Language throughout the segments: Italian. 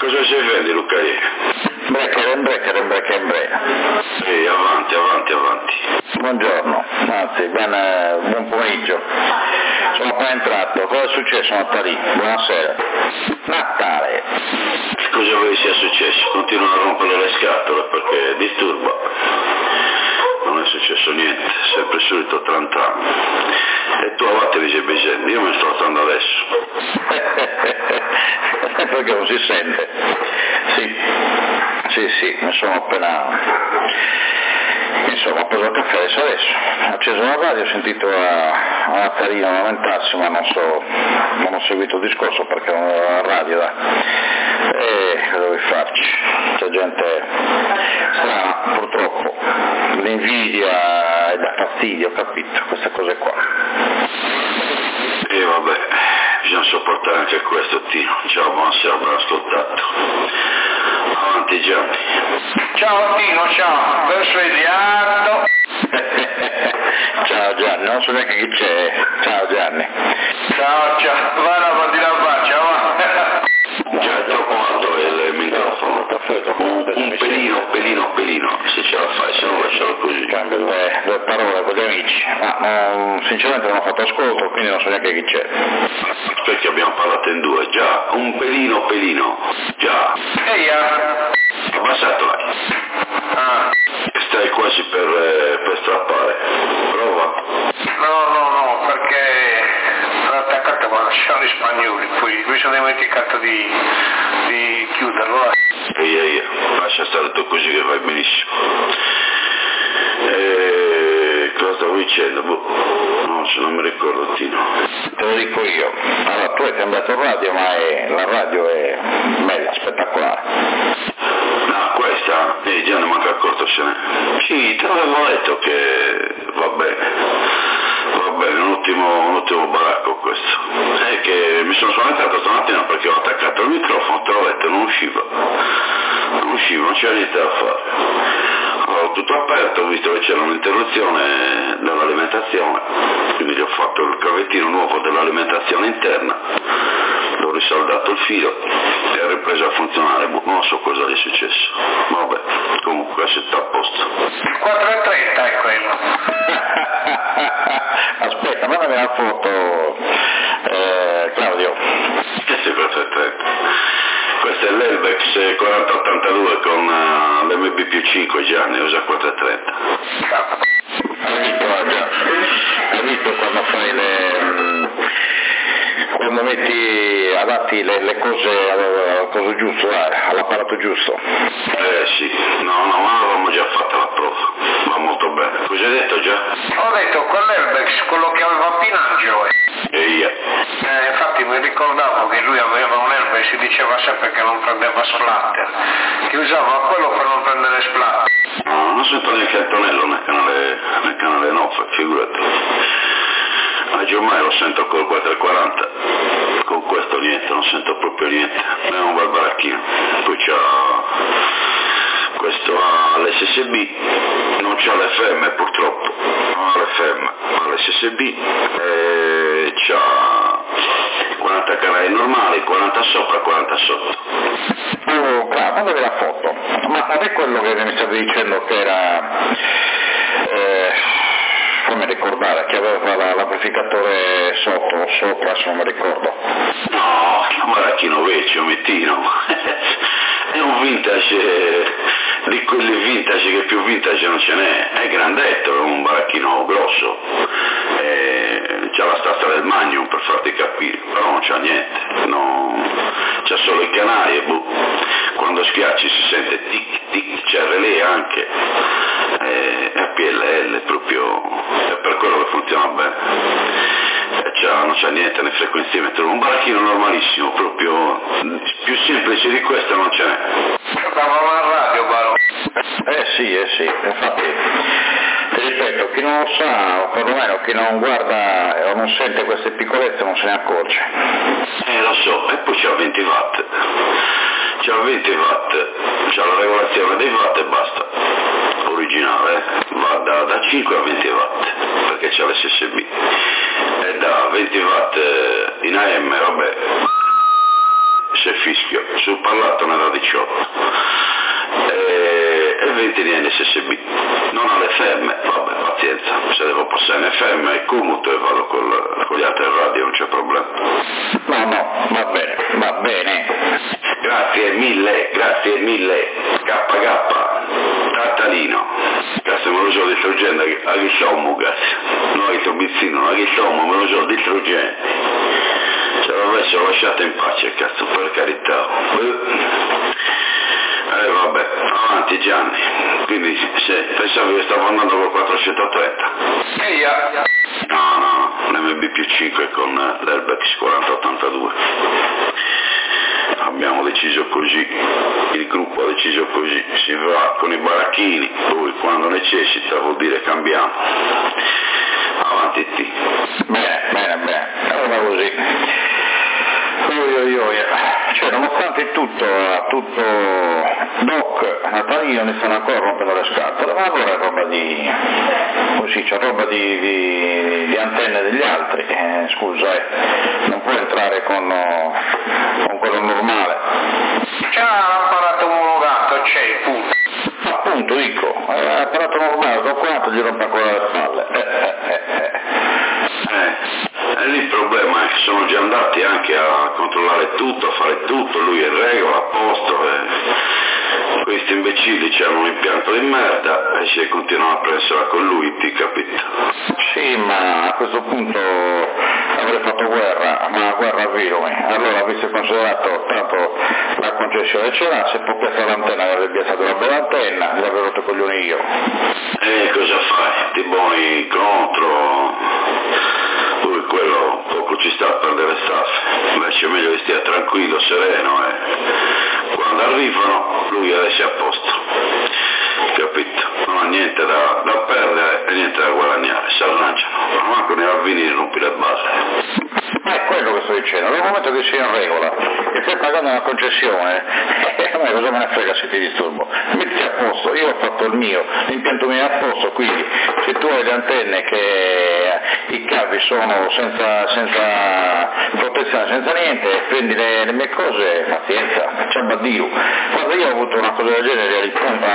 cosa si vende, Luca? Brecker. Sì, avanti. Buongiorno, anzi, buon pomeriggio. Sono appena entrato. Cosa è successo, Natale? Buonasera. Natale. Cosa vuoi sia successo? Continuano a rompere le scatole perché disturba. Non è successo niente, sempre il solito trantano. E tu avanti dici Vicente, io mi sto alzando adesso. Perché non si sente? Sì, mi sono appena... Insomma, ho preso il caffè adesso. Ho acceso la radio, ho sentito a Natalino lamentarsi, ma non ho seguito il discorso perché non ero alla radio, e cosa vuoi farci? C'è gente strana, purtroppo, l'invidia e dà fastidio, ho capito, queste cose qua. E vabbè, bisogna sopportare anche questo, Tino. Ciao, buonasera, ben ascoltato. Avanti Gianni. Ciao Tino, ciao, ben svegliato. Ciao Gianni, non so neanche chi c'è. Ciao Gianni. Ciao, vai la mandina a faccia, va. Già è troppo alto il microfono. Un pelino, se ce la fai, se no lascialo così. Cambio due parole con gli amici, ma sinceramente non ho fatto ascolto, quindi non so neanche chi c'è. Perché abbiamo parlato in due, già, un pelino, già. Eia. Abbassato stai quasi per strappare. Prova. No, perché l'ho attaccato con gli spagnoli, poi mi sono dimenticato di chiuderlo. Eia, lascia stare tu così che vai benissimo. Cosa stavo dicendo? No, se non mi ricordo, Tino. Te lo dico io. Allora, tu hai cambiato radio, ma la radio è bella, spettacolare. No, questa? Già ne manca accortosene. Sì, te l'avevo detto che va bene, un ottimo baracco questo. È che mi sono spaventato stamattina perché ho attaccato il microfono, te l'ho detto, non usciva, non c'era niente da fare. Ho tutto aperto, ho visto che c'era un'interruzione dell'alimentazione, quindi gli ho fatto il cavettino nuovo dell'alimentazione interna, l'ho risaldato il filo e ha ripreso a funzionare, non so cosa gli è successo. Vabbè, comunque è a posto. 4:30 è quello. Aspetta, mandami la foto, Claudio. Che sei 4:30? Questo è l'Elbex 4082 con l'MB più 5 Gianni, usa 430. Hai visto quando fai quando metti adatti le cose al coso giusto, all'apparato giusto? Sì, no, ma avevamo già fatto la prova, va molto bene. Cosa hai detto già? Ho detto quell'Elbex, quello che aveva Pinangio. Infatti mi ricordavo che lui aveva un Elbex e si diceva sempre che non prendeva splatter, che usava quello per non prendere splatter. No, non sento neanche Antonello nel canale 9, figurati. Oggi ormai lo sento col 440, con questo niente, non sento proprio niente, è un bel baracchino. Poi c'ha questo ha l'SSB, non c'ha l'FM purtroppo, non ha l'FM, ha l'SSB, c'ha 40 canali normali, 40 sopra, 40 sotto. Mandami la foto, ma a me quello che mi stavi dicendo che era, fammi ricordare, che aveva l'amplificatore sotto o sopra, se non mi ricordo. No, un baracchino vecchio, mettino, è un vintage, di quelli vintage che più vintage non ce n'è, è grandetto, è un baracchino grosso, c'ha la stazza del Magnum per farti capire, però non c'ha niente, c'ha solo i canali e quando schiacci si sente tic tic, c'è relè anche, è PLL proprio, è per quello che funziona bene, non c'ha niente nel frequenziometro, un baracchino normalissimo, proprio più semplice di questo non ce n'è. Stavamo a radio, Baro. Sì, infatti ti ripeto, chi non lo sa, o perlomeno chi non guarda o non sente queste piccolezze non se ne accorge. Lo so, e poi c'ha 20 watt, c'ha la regolazione dei watt e basta, originale, va da 5 a 20 watt, perché c'ha l'SSB, e da 20 watt in AM, vabbè, se sul parlato ne dà 18 e 20 in NSSB, non all'FM, vabbè pazienza, se devo passare in FM e commuto e vado con gli altri radio, non c'è problema. No, va bene. Grazie mille, KK, Tatalino, cazzo me lo so distruggente, a chi siamo cazzo, noi che bizzino, a chi siamo, me lo so distruggente, se l'avessero lasciato in pace cazzo, per carità. Vabbè, avanti Gianni, quindi se pensavi che stavo andando con 430. No, l'MB+5 con l'Airbax 4082. Abbiamo deciso così, il gruppo ha deciso così, si va con i baracchini, poi quando necessita vuol dire cambiamo. Avanti T. Bene, allora così. Cioè, nonostante tutto Doc, Natalino ne stanno ancora rompendo le scatole, ma allora è roba di antenne degli altri, non può entrare con quello normale. C'è l'apparato omologato, c'è, punto. Appunto, dico, l'apparato normale, dopo quanto gli rompe ancora le spalle. E lì il problema è che sono già andati anche a controllare tutto, a fare tutto, lui è in regola, a posto, questi imbecilli c'hanno un impianto di merda e si continuano a prendersela con lui, ti capito? Sì, ma a questo punto avrei fatto guerra, ma guerra a virumi. Allora, visto e considerato, tanto la concessione c'era, se può piazzare l'antenna, avrebbe piazzato una bella antenna, gli avrei rotto i coglioni io. E cosa fai? Ti buoni contro? Poi quello poco ci sta a perdere staffe, invece è meglio che stia tranquillo, sereno e quando arrivano lui adesso è a posto, capito? Non ha niente da perdere e niente da guadagnare, si arrangiano, non manco ne va a venire rompi le balle. Ma è quello che sto dicendo, nel momento che sia in regola e stai pagando una concessione, a me cosa me ne frega se ti disturbo, metti a posto, io ho fatto il mio, l'impianto mio è a posto, quindi se tu hai le antenne che i cavi sono senza protezione, senza niente, prendi le mie cose, pazienza, c'è Baddio. Guarda, io ho avuto una cosa del genere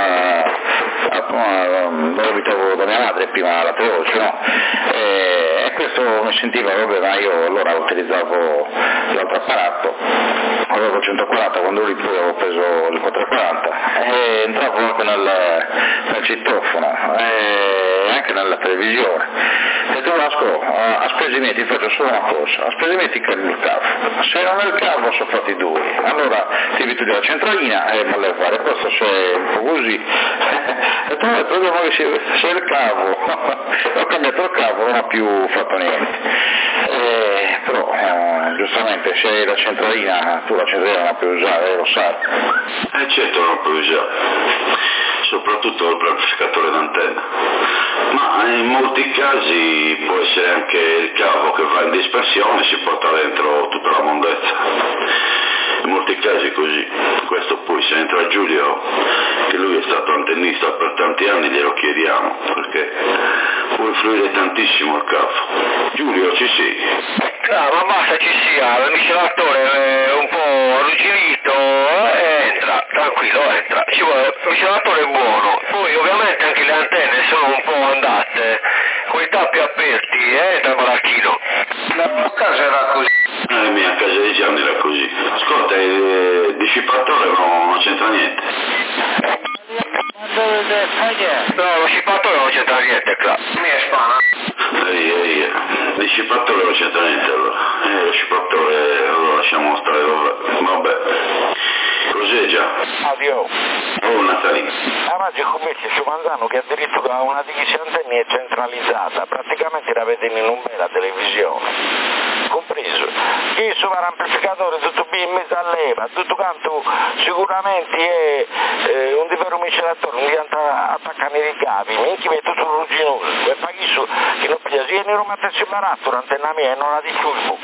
dove abitavo da mia madre prima alla Teoce, no? E questo mi sentiva, vabbè, ma io allora utilizzavo l'altro apparato, avevo 140, quando lui poi avevo preso il 440 e entravo anche nel citofono e anche nella televisione. E tu Vasco, a spese mie ti faccio solo una cosa, a spese mie ti cambio il cavo, se non è il cavo sono fatti due, allora ti abitui della centralina e volevo fare questo, se è un po' così, e tu il problema è che se il cavo, ho cambiato il cavo, non ho più fatto niente, però giustamente se hai la centralina, tu la centralina non la puoi usare, lo sai. Certo non la puoi usare, soprattutto il amplificatore d'antenna, ma in molti casi può essere anche il cavo che va in dispersione, si porta dentro tutta la mondezza, in molti casi è così. Questo poi se entra Giulio, che lui è stato antennista per tanti anni, glielo chiediamo, perché può influire tantissimo il cavo. Giulio, ci sei? Ma basta ci sia, il miscelatore è un po' arrugginito, entra, tranquillo, entra, ci vuole, il miscelatore è buono, poi ovviamente anche le antenne sono un po' andate, con i tappi aperti, dal baracchino. La mia casa era così. La mia casa di Gianni era così. Ascolta, il dissipatore non c'entra niente. No, lo scipatore non c'entra niente, qua. Mi è spana. Il dissipatore non c'entra niente allora. Lo scipatore allora lasciamo stare, vabbè. Cos'è già? Addio. Oh Natalino. Oggi invece sto mandando che addirittura una divisione antenni è centralizzata, praticamente la vedi in un bella televisione, compreso. Il sovraamplificatore tutto in mezzo a leva, tutto quanto sicuramente è un vero miscelatore, non diventa attaccare i cavi, minchia è tutto rugginoso, e paghi su che non piglia, se non mettessi baratto l'antenna mia e non la disturbo.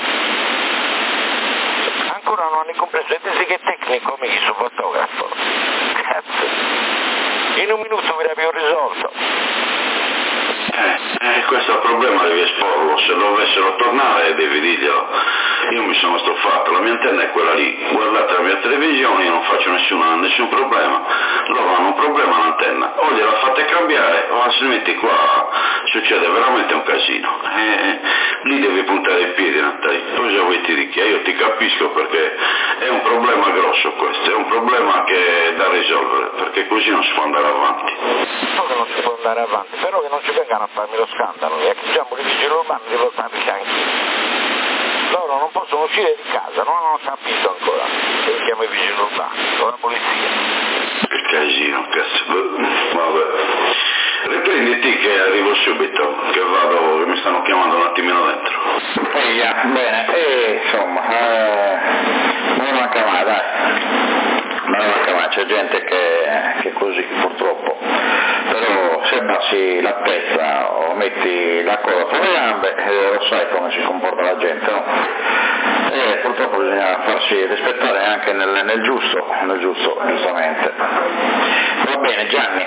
Ancora non hanno compreso, e dici che tecnico mi su fotografo. Cazzo. In un minuto vi l'avevo risolto. Questo è il problema, devi esporlo, se dovessero tornare devi dirglielo. Io mi sono stufato, la mia antenna è quella lì, guardate la mia televisione, faccio nessun problema, loro hanno un problema all'antenna, o gliela fate cambiare o altrimenti qua succede veramente un casino, lì devi puntare i piedi, Natale, cosa vuoi ti dica? Io ti capisco perché è un problema grosso questo, è un problema che è da risolvere, perché così non si può andare avanti. So che non si può andare avanti, però che non ci vengano a farmi lo scandalo, mi acchigiamo i vigili urbani di portarli anche. Loro non possono uscire di casa, non hanno capito ancora che li chiamo i vigili urbani o la polizia. Che casino, cazzo. Vabbè. Riprenditi che arrivo subito, che vado, che mi stanno chiamando un attimino dentro. Bene, insomma, non manca mai, dai. Non manca mai, c'è gente che è così, purtroppo. Però se abbassi la testa o metti la coda fra le gambe, lo sai come si comporta la gente, no? E purtroppo bisogna farsi rispettare anche nel giusto, giustamente. Va bene, Gianni.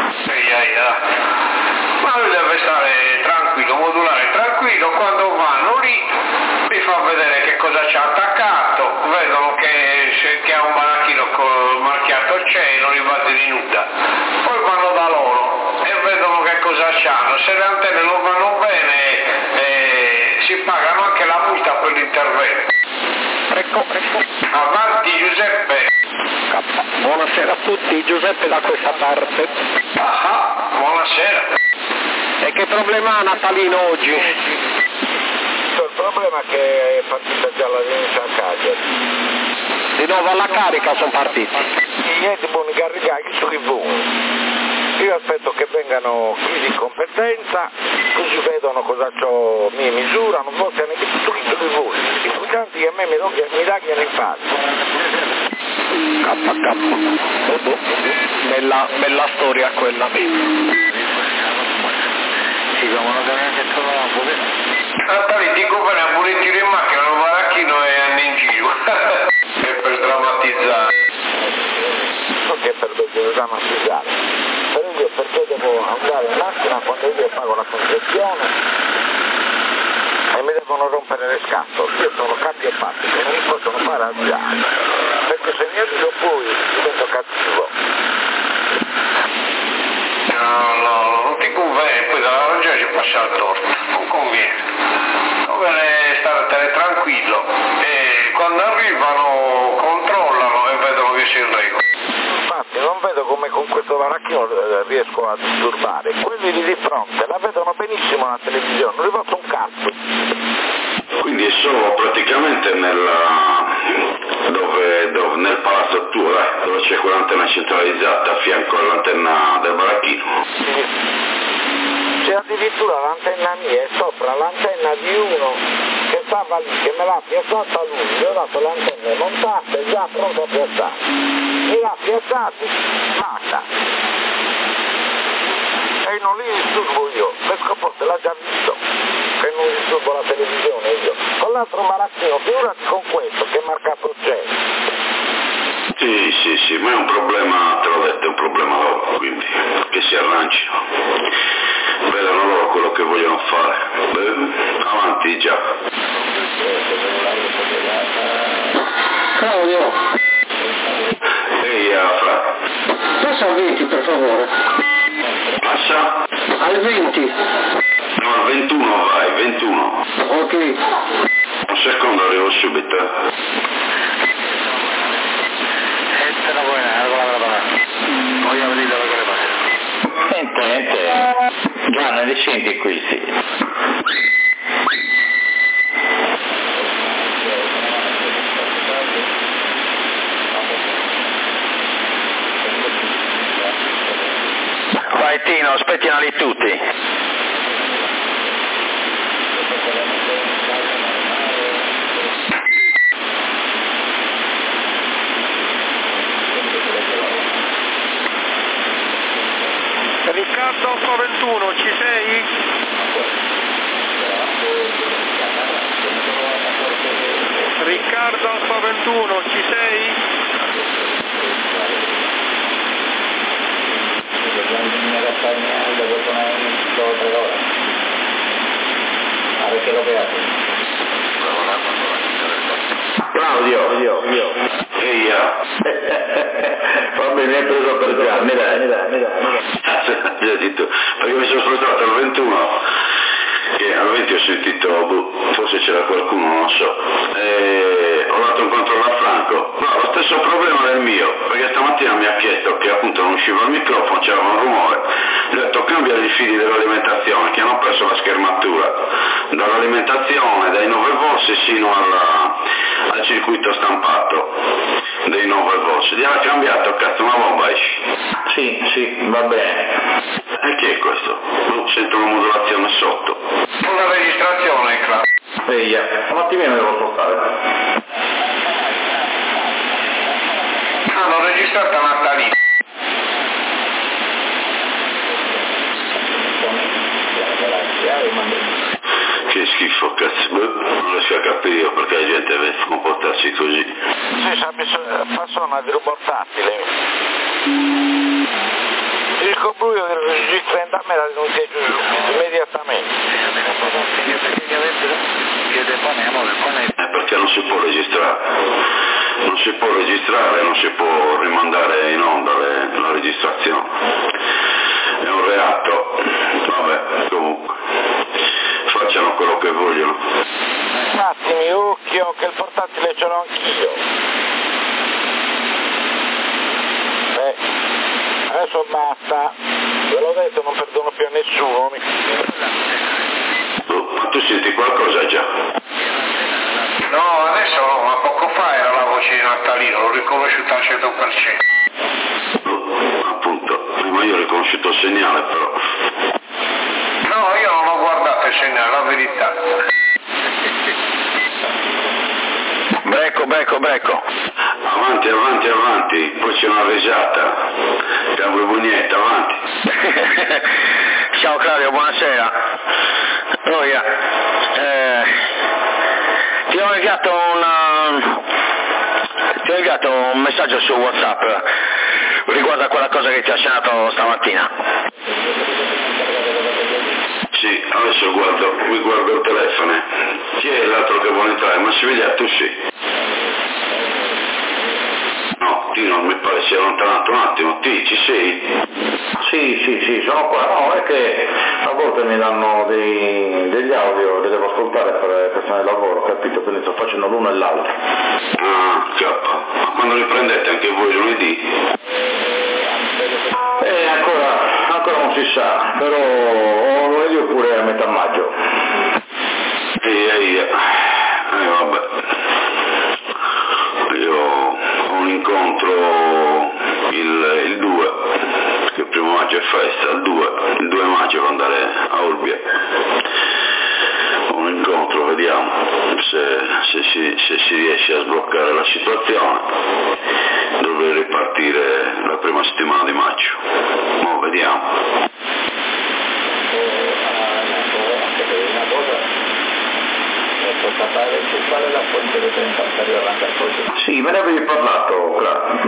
Ma lui deve stare tranquillo, modulare tranquillo, quando vanno lì mi fa vedere che cosa c'ha attaccato, vedono che ha un baracchino marchiato cielo, li va di nuda, poi vanno da loro e vedono che cosa c'hanno, se le antenne non vanno bene si pagano anche la multa per l'intervento. Ecco. Avanti Giuseppe. Buonasera a tutti, Giuseppe da questa parte. Buonasera. E che problema ha Natalino oggi? Il problema è che è partita già la denuncia a Cagliari. Di nuovo alla carica sono partiti. Niente buoni caricati su TV. Io aspetto che vengano qui di competenza, così vedono cosa c'ho, mi misurano, forse ne tutto di voi. L'importante è che a me mi dagliano in faccia. Bella storia quella. Natale, dico bene, a volentieri in macchina, non varacchino e anni in giro. È per drammatizzare. Non è per drammatizzare. Però io perché devo andare in macchina quando io pago la concessione e mi devono rompere le scatole? Io sono capi e patti che non mi possono fare alzare, perché se mi arrivo poi divento cattivo. No, non ti conviene, poi dalla ragione ci passa la torta, non conviene. Conviene stare tranquillo e quando arrivano controllano e vedono che si in regola. Infatti non vedo come con questo varacchino riesco a disturbare. Quelli lì di fronte la vedono benissimo la televisione, non gli faccio un cazzo. Quindi è solo praticamente nel palazzo tuo, dove c'è quell'antenna centralizzata a fianco all'antenna del baracchino. C'è addirittura l'antenna mia e sopra l'antenna di uno che stava lì, che me l'ha piazzata lui, gli ho dato l'antenna montata e già pronto a piazzare. Mi l'ha piazzata, basta. E non li disturbo io, perché forse l'ha già visto, che non disturbo la televisione io. Con l'altro baracchino, figurati con questo che marcato c'è. Sì, ma è un problema, te l'ho detto, è un problema loro, quindi che si arrancino. Vedano loro quello che vogliono fare. Avanti già. Claudio. Ehi, Afra. Passa al 20 per favore. Passa? Al 20. No, al 21 vai, 21. Ok. Un secondo, arrivo subito. Niente. Gianni, li senti qui, sì. Vai Tino, aspettiamoli tutti. Riccardo Alfa 21, ci sei? Riccardo Alfa 21, ci sei? Claudio. Ehi, preso per Gianni, dai. Perché mi sono spostato al 21, che al 20 ho sentito, forse c'era qualcuno, non lo so, e ho dato un controllo a Franco, ma lo stesso problema del mio, perché stamattina mi ha chiesto che appunto non usciva il microfono, c'era un rumore, gli ho detto cambia i fili dell'alimentazione, che hanno perso la schermatura, dall'alimentazione, dai 9 volts sino al circuito stampato dei 9 volts, gli ha cambiato, cazzo, una bomba esci. Sì, va bene. E che è questo? Sento una modulazione sotto. Una registrazione, Cla. Via, un attimino devo spostare. Hanno registrato Natalino. Che schifo, cazzo, non riesco a capire io perché la gente deve comportarsi così. Sì, sa persona del portatile. Il cobuio del registro a me la denuncia immediatamente. Perché non si può registrare. Non si può registrare, non si può rimandare in onda la registrazione. È un reato. Vabbè, comunque. Facciano quello che vogliono. Un attimo, occhio, che il portatile ce l'ho anch'io. Adesso basta, ve l'ho detto, non perdono più a nessuno. Ma tu senti qualcosa già? No, adesso no, ma poco fa era la voce di Natalino, l'ho riconosciuta al 100%. Appunto, ma io ho riconosciuto il segnale però. No, io non ho guardato il segnale, la verità. Brecco. Avanti, poi c'è una risata. Cambio bugnetta, avanti. Ciao Claudio, buonasera. Noia, ti ho inviato un messaggio su WhatsApp riguardo a quella cosa che ti ha accennato stamattina. Sì, adesso mi guardo il telefono. Chi è l'altro che vuole entrare? Ma si vede, tu sì. No, Tino mi pare sia allontanato un attimo. Ti ci sei? Sì, sono qua. No, è che a volte mi danno degli audio che devo ascoltare per questione del lavoro, capito? Quindi sto facendo l'uno e l'altro. Ah, cappa. Ma quando riprendete anche voi lunedì? Ancora non si sa, però lunedì oppure a metà maggio. Vabbè. Io ho un incontro il 2, perché il 1° maggio è festa, il 2 maggio devo andare a Olbia. Ho un incontro, vediamo se si riesce a sbloccare la situazione. Dovrei ripartire la prima settimana di maggio. Mo vediamo. Sì, me ne avevi parlato,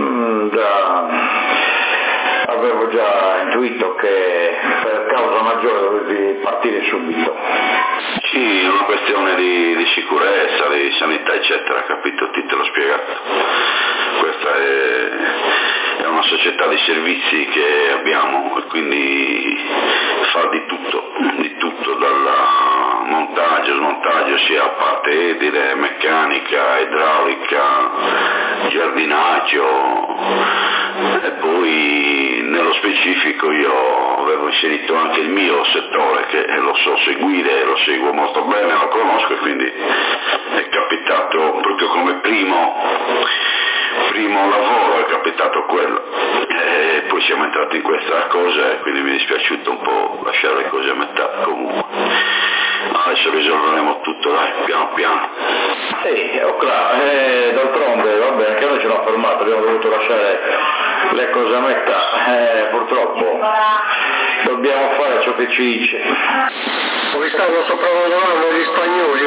avevo già intuito che per causa maggiore dovevi partire subito. Sì, è una questione di sicurezza, di sanità eccetera, capito? Ti te l'ho spiegato. Questa è una società di servizi che abbiamo e quindi fa di tutto dal montaggio, smontaggio, sia a parte edile, meccanica, idraulica, giardinaggio e poi nello specifico io avevo inserito anche il mio settore che lo so seguire, lo seguo molto bene, lo conosco e quindi è capitato proprio come primo lavoro, è capitato quello e poi siamo entrati in questa cosa e quindi mi è dispiaciuto un po' lasciare le cose a metà. Comunque adesso risolveremo tutto, dai, piano piano. Sì, d'altronde vabbè, anche noi ce l'ha fermato, abbiamo dovuto lasciare le cose a metà, purtroppo dobbiamo fare ciò che ci dice. Come stanno sopravvalutando gli spagnoli,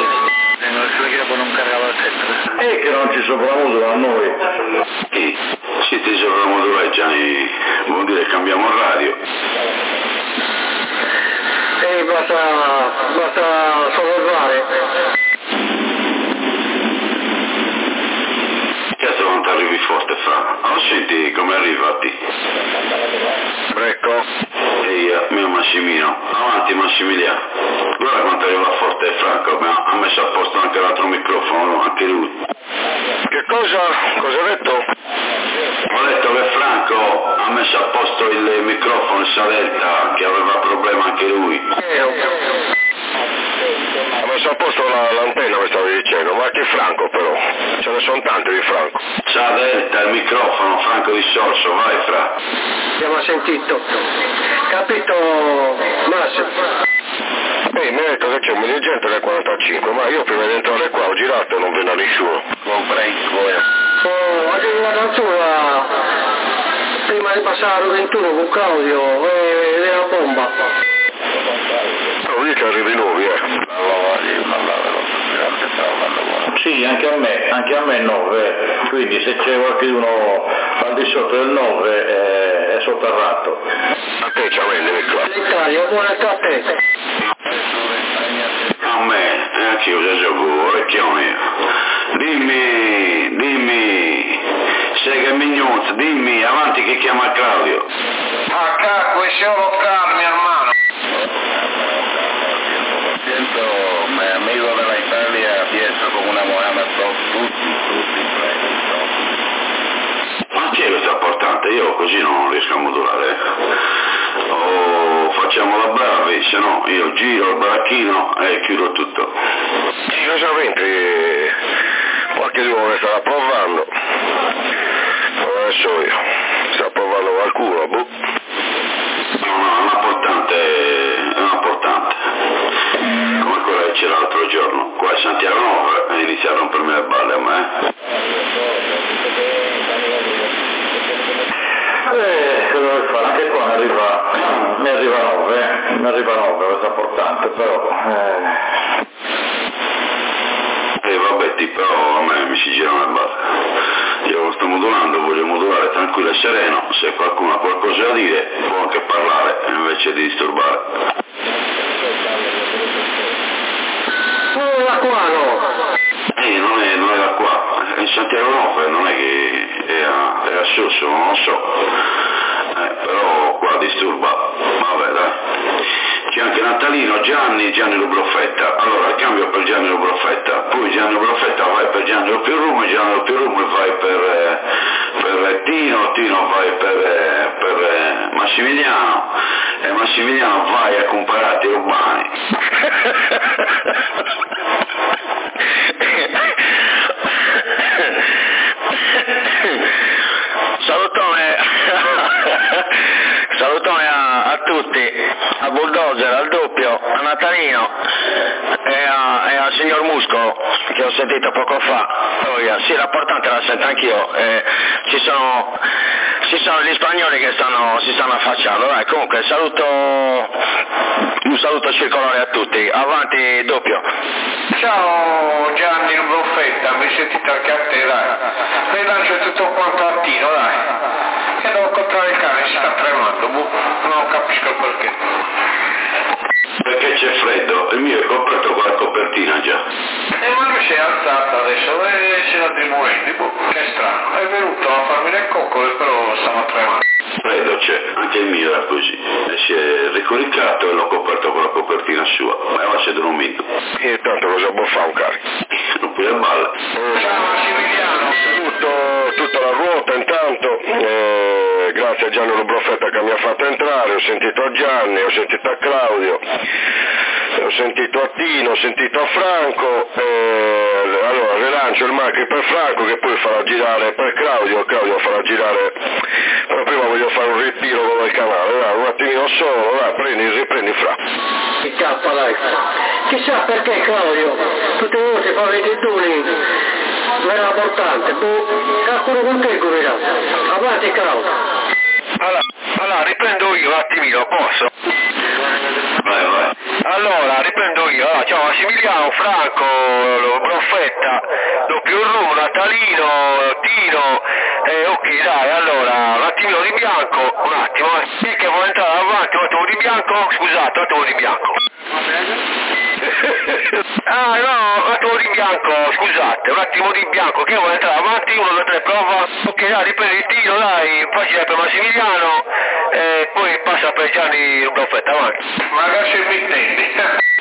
E che non ci sopravvalutano a noi. Sì, ti sovramoduleggiano, vuol dire cambiamo radio. Basta sovrallevare. Cazzo non ti arrivi forte, Fra? Allora senti come arrivati? Ecco. Ehi, mio Massimino, avanti Massimiliano. Guarda quanto arriva forte Franco, ha messo a posto anche l'altro microfono, anche lui. Che cosa? Cosa hai detto? Ho detto che Franco ha messo a posto il microfono Saletta, che aveva problema anche lui. Ha messo a posto l'antenna, mi stavi dicendo, ma che Franco però? Ce ne sono tanti di Franco. Saletta, il microfono, Franco di Sorso, vai Fra. Abbiamo sentito. Capito, Massimo? Mi ha detto che c'è un dirigente del 45, ma io prima di entrare qua ho girato e non vedo nessuno. Addirittura prima di passare al 21 con Claudio e la bomba. Non dice arrivi nuovi, Sì, anche a me 9, quindi se c'è qualcuno al di sotto del 9 è sotterrato. A te ci avevi qua. L'Italia, buona a te. A me, anch'io già gioco, orecchione. Dimmi, Sega Mignuzzi, dimmi, avanti che chiama Claudio. Acá, questo local, mi hermano. Siento, mi amigo della Italia, pienso come una moneta, tutti. Ma chi è questo importante? Io così non riesco a modulare. O facciamo la bravi, se no io giro il baracchino e chiudo tutto. Sicuramente qualche uomo starà provando. Adesso io. Sta provando qualcuno, boh. No, è importante. Come quella che c'era l'altro giorno. Qua a Santiago Nuova ha iniziato a rompermi le balle a me. Cosa vuoi fare? Anche qua mi arriva 9, questo è importante, però... Vabbè, però a me mi si girano le balle. Io sto modulando, voglio modulare tranquillo e sereno, se qualcuno ha qualcosa da dire può anche parlare invece di disturbare. Non è da qua, no? Non è da qua, è in Santiago Nuova, non è che è a Sosso, non lo so, però qua disturba, vabbè dai. C'è anche Natalino, Gianni Lubrofetta. Allora cambio per Gianni Lubrofetta, poi Gianni Lubrofetta vai per Gianni Lupirume, Gianni Lupirume vai per Tino vai per Massimiliano e Massimiliano vai a comparati urbani. Salutone a tutti, a Bulldozer, al doppio, a Natalino e al signor Muscolo che ho sentito poco fa. Sì, l'importante la sento anch'io, ci sono gli spagnoli che si stanno affacciando. Dai, comunque un saluto circolare a tutti, avanti doppio. Ciao Gianni Lubrofetta, mi sentite anche a te, dai. Le lancio tutto quanto a Tino, dai. E devo incontrare il cane, si sta tremando, non capisco il perché. Perché c'è freddo, il mio è coperto con la copertina già. Ma lui si è alzato adesso e si sta dimorendo, che strano. È venuto a farmi le coccole, però stava tremando. Freddo c'è, anche il mio era così. E si è ricoricato e l'ho coperto con la copertina sua. Ma ora si è dormito. E tanto cosa può fare un cane? Non puoi le balle. Ciao Massimiliano. Tutta la ruota intanto, grazie a Gianni Lubrofetta che mi ha fatto entrare, ho sentito a Gianni, ho sentito a Claudio, ho sentito a Tino, ho sentito a Franco, allora rilancio il mic per Franco che poi farà girare per Claudio farà girare, però prima voglio fare un ritiro dal canale, dai, un attimino solo, dai, riprendi Fra. Che cappa, dai. Chissà perché Claudio, tutte le volte fa i titoli, era importante, calcolo con te guida. Avanti Claudio. Allora, riprendo io un attimino, posso? Vai. Allora, riprendo io, ciao Massimiliano, Franco, Lubrofetta, doppio Ru, Natalino, Tino, ok dai, allora, un attimino di bianco, un attimo, sì che vuole entrare avanti, un attimo di bianco, scusate, un attimo di bianco. Ah no, un attimo di bianco, scusate, un attimo di bianco, che io voglio entrare avanti, 1, 2, 3, prova. Ok, dai, riprendi il tiro, dai, pagina per Massimiliano, e poi passa per Gianni Rubaffetta, avanti. Magari se mi intendi.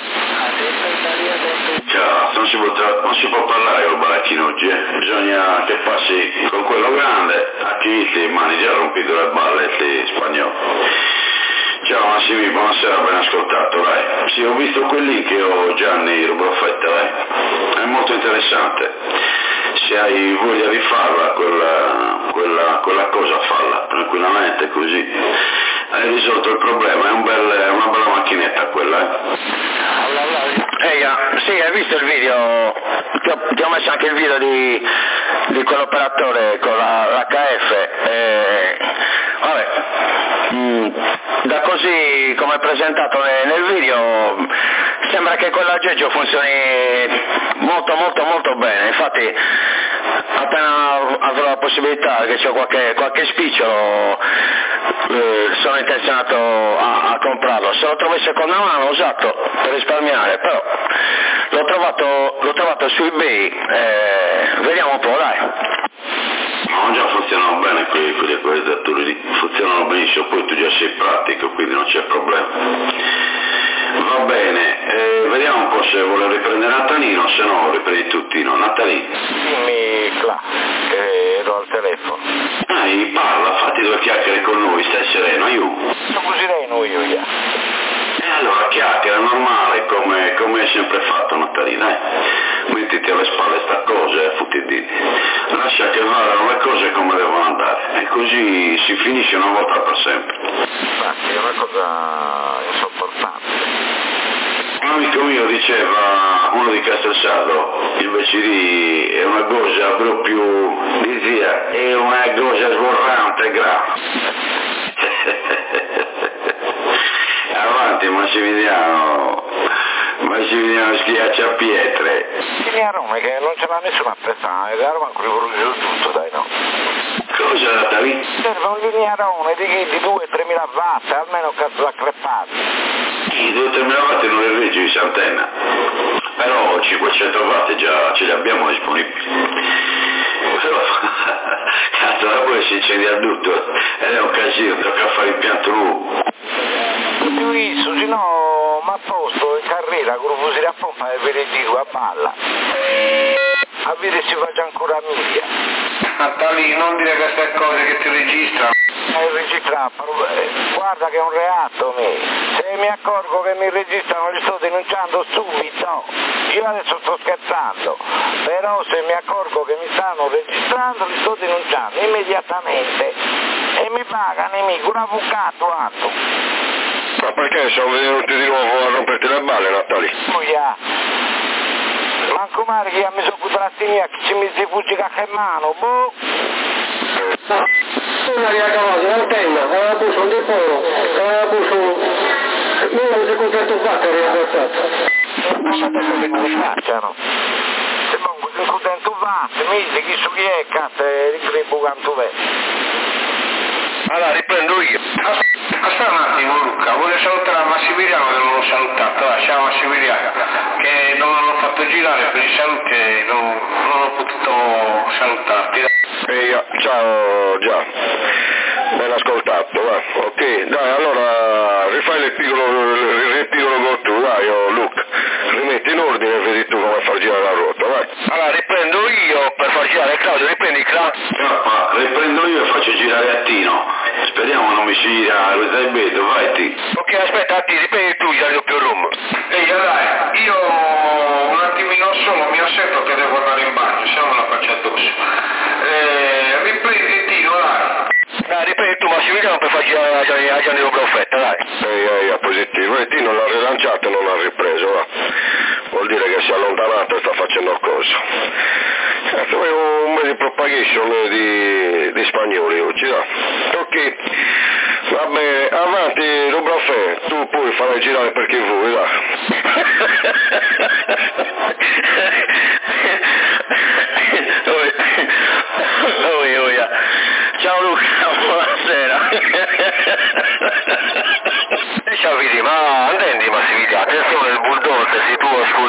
Ciao, non si può parlare col baracchino oggi, bisogna che passi con quello grande, attivisti in mani, già rompito le balle, spagnolo. Ciao Massimi, buonasera, ben ascoltato, dai. Sì, ho visto quel link che ho Gianni Rubaffetta, dai. È molto interessante. Se hai voglia di farla, quella cosa falla, tranquillamente, così. Hai risolto il problema, è una bella macchinetta quella, Sì, hai visto il video? Ti ho messo anche il video di quell'operatore con l'HF. Vabbè, da così come è presentato nel video sembra che quell'aggeggio funzioni molto molto molto bene. Infatti appena avrò la possibilità che c'è qualche spicciolo sono intenzionato a comprarlo. Se lo trovo seconda mano usato per risparmiare, però l'ho trovato su eBay, vediamo un po', dai. No, già funzionano bene quegli equalizzatori lì, funzionano benissimo, poi tu già sei pratico, quindi non c'è problema. Va bene, vediamo un po' se vuole riprendere Natalino, se no riprendi tuttino. Natalino. Dimmi Cla, che ero al telefono. Dai, parla, fatti 2 chiacchiere con noi, stai sereno, aiuto. Sono così io già. E allora chiacchiera normale, come hai sempre fatto Natalino, dai. Mettiti alle spalle sta cosa, futtidini. Lascia che vadano le cose come devono andare, e così si finisce una volta per sempre. Infatti è una cosa insopportabile. Un amico mio diceva, uno di Castelsaldo, invece di è una cosa proprio, diceva, è una cosa sborrante, Avanti Massimiliano schiaccia pietre. Vieni a Roma che non ce l'ha nessuno a prestare, a Roma ancora giù tutto, dai, no. Cosa Natalino? Serve un linea Roma di 2-3 mila watt, almeno cazzo da crepare. I 2-3 watt non li reggi di Santenna, però 500 watt già ce li abbiamo disponibili. Però cazzo la poi si incendia tutto ed è un casino, tocca fare impianto nuovo. Più isso, se no ma a posto in carriera con un fucile a pompa e vedere a balla. A vedere se faccia ancora miglia. Natalino, non dire queste cose che ti registrano. Registrare, guarda che è un reato se mi accorgo che mi registrano li sto denunciando subito. Io adesso sto scherzando, però se mi accorgo che mi stanno registrando li sto denunciando immediatamente e mi pagano un avvocato atto. Ma perché sono venuti di nuovo a romperti le balle, Natali? Manco male che mi sono contratti mia che ci mi si fugge cacca in mano, boh. Una riacavata, l'antenna, aveva busso un deporo, aveva busso non si è contratto fatto, aveva portato. Lasciate che mi facciano. Se non si è contratto fatto, mi dice chi su chi è, cazzo, riprendo quanto è. Allora, riprendo io. Aspetta un attimo Luca, voglio salutare Massimiliano che non l'ho salutato. Ciao Massimiliano, che non l'hanno fatto girare per i saluti e non ho potuto salutarti. Ciao Gian, ben ascoltato, va. Ok, dai, allora rifai il piccolo con tu, dai, Luca, rimetti in ordine e vedi tu come far girare la ruota, vai. Allora riprendo io per far girare Claudio, riprendi Claudio. Riprendo io e faccio girare a Tino. Speriamo non mi si gira il beto, vai Tino. Ok, aspetta, riprendi tu già il doppio rum. Ehi, dai, io un attimino solo mi osservo che devo andare in bagno, se no me la faccio addosso. Riprendi Tino, dai. Dai, riprendi tu Massimiliano per far girare a Gianni Rubaffetta, dai. Positivo, e Tino l'ha rilanciato e non l'ha ripreso, va. Vuol dire che si è allontanato e sta facendo cosa. Avevo un po' di propagation di spagnoli oggi, no? Ok, va bene, avanti Rubaffetta, tu puoi fare girare per chi vuoi, dai. Ciao Luca, buonasera. Ciao Vidi, ma antendi Massimiliano, attenzione il bulldozer, se tu ascolti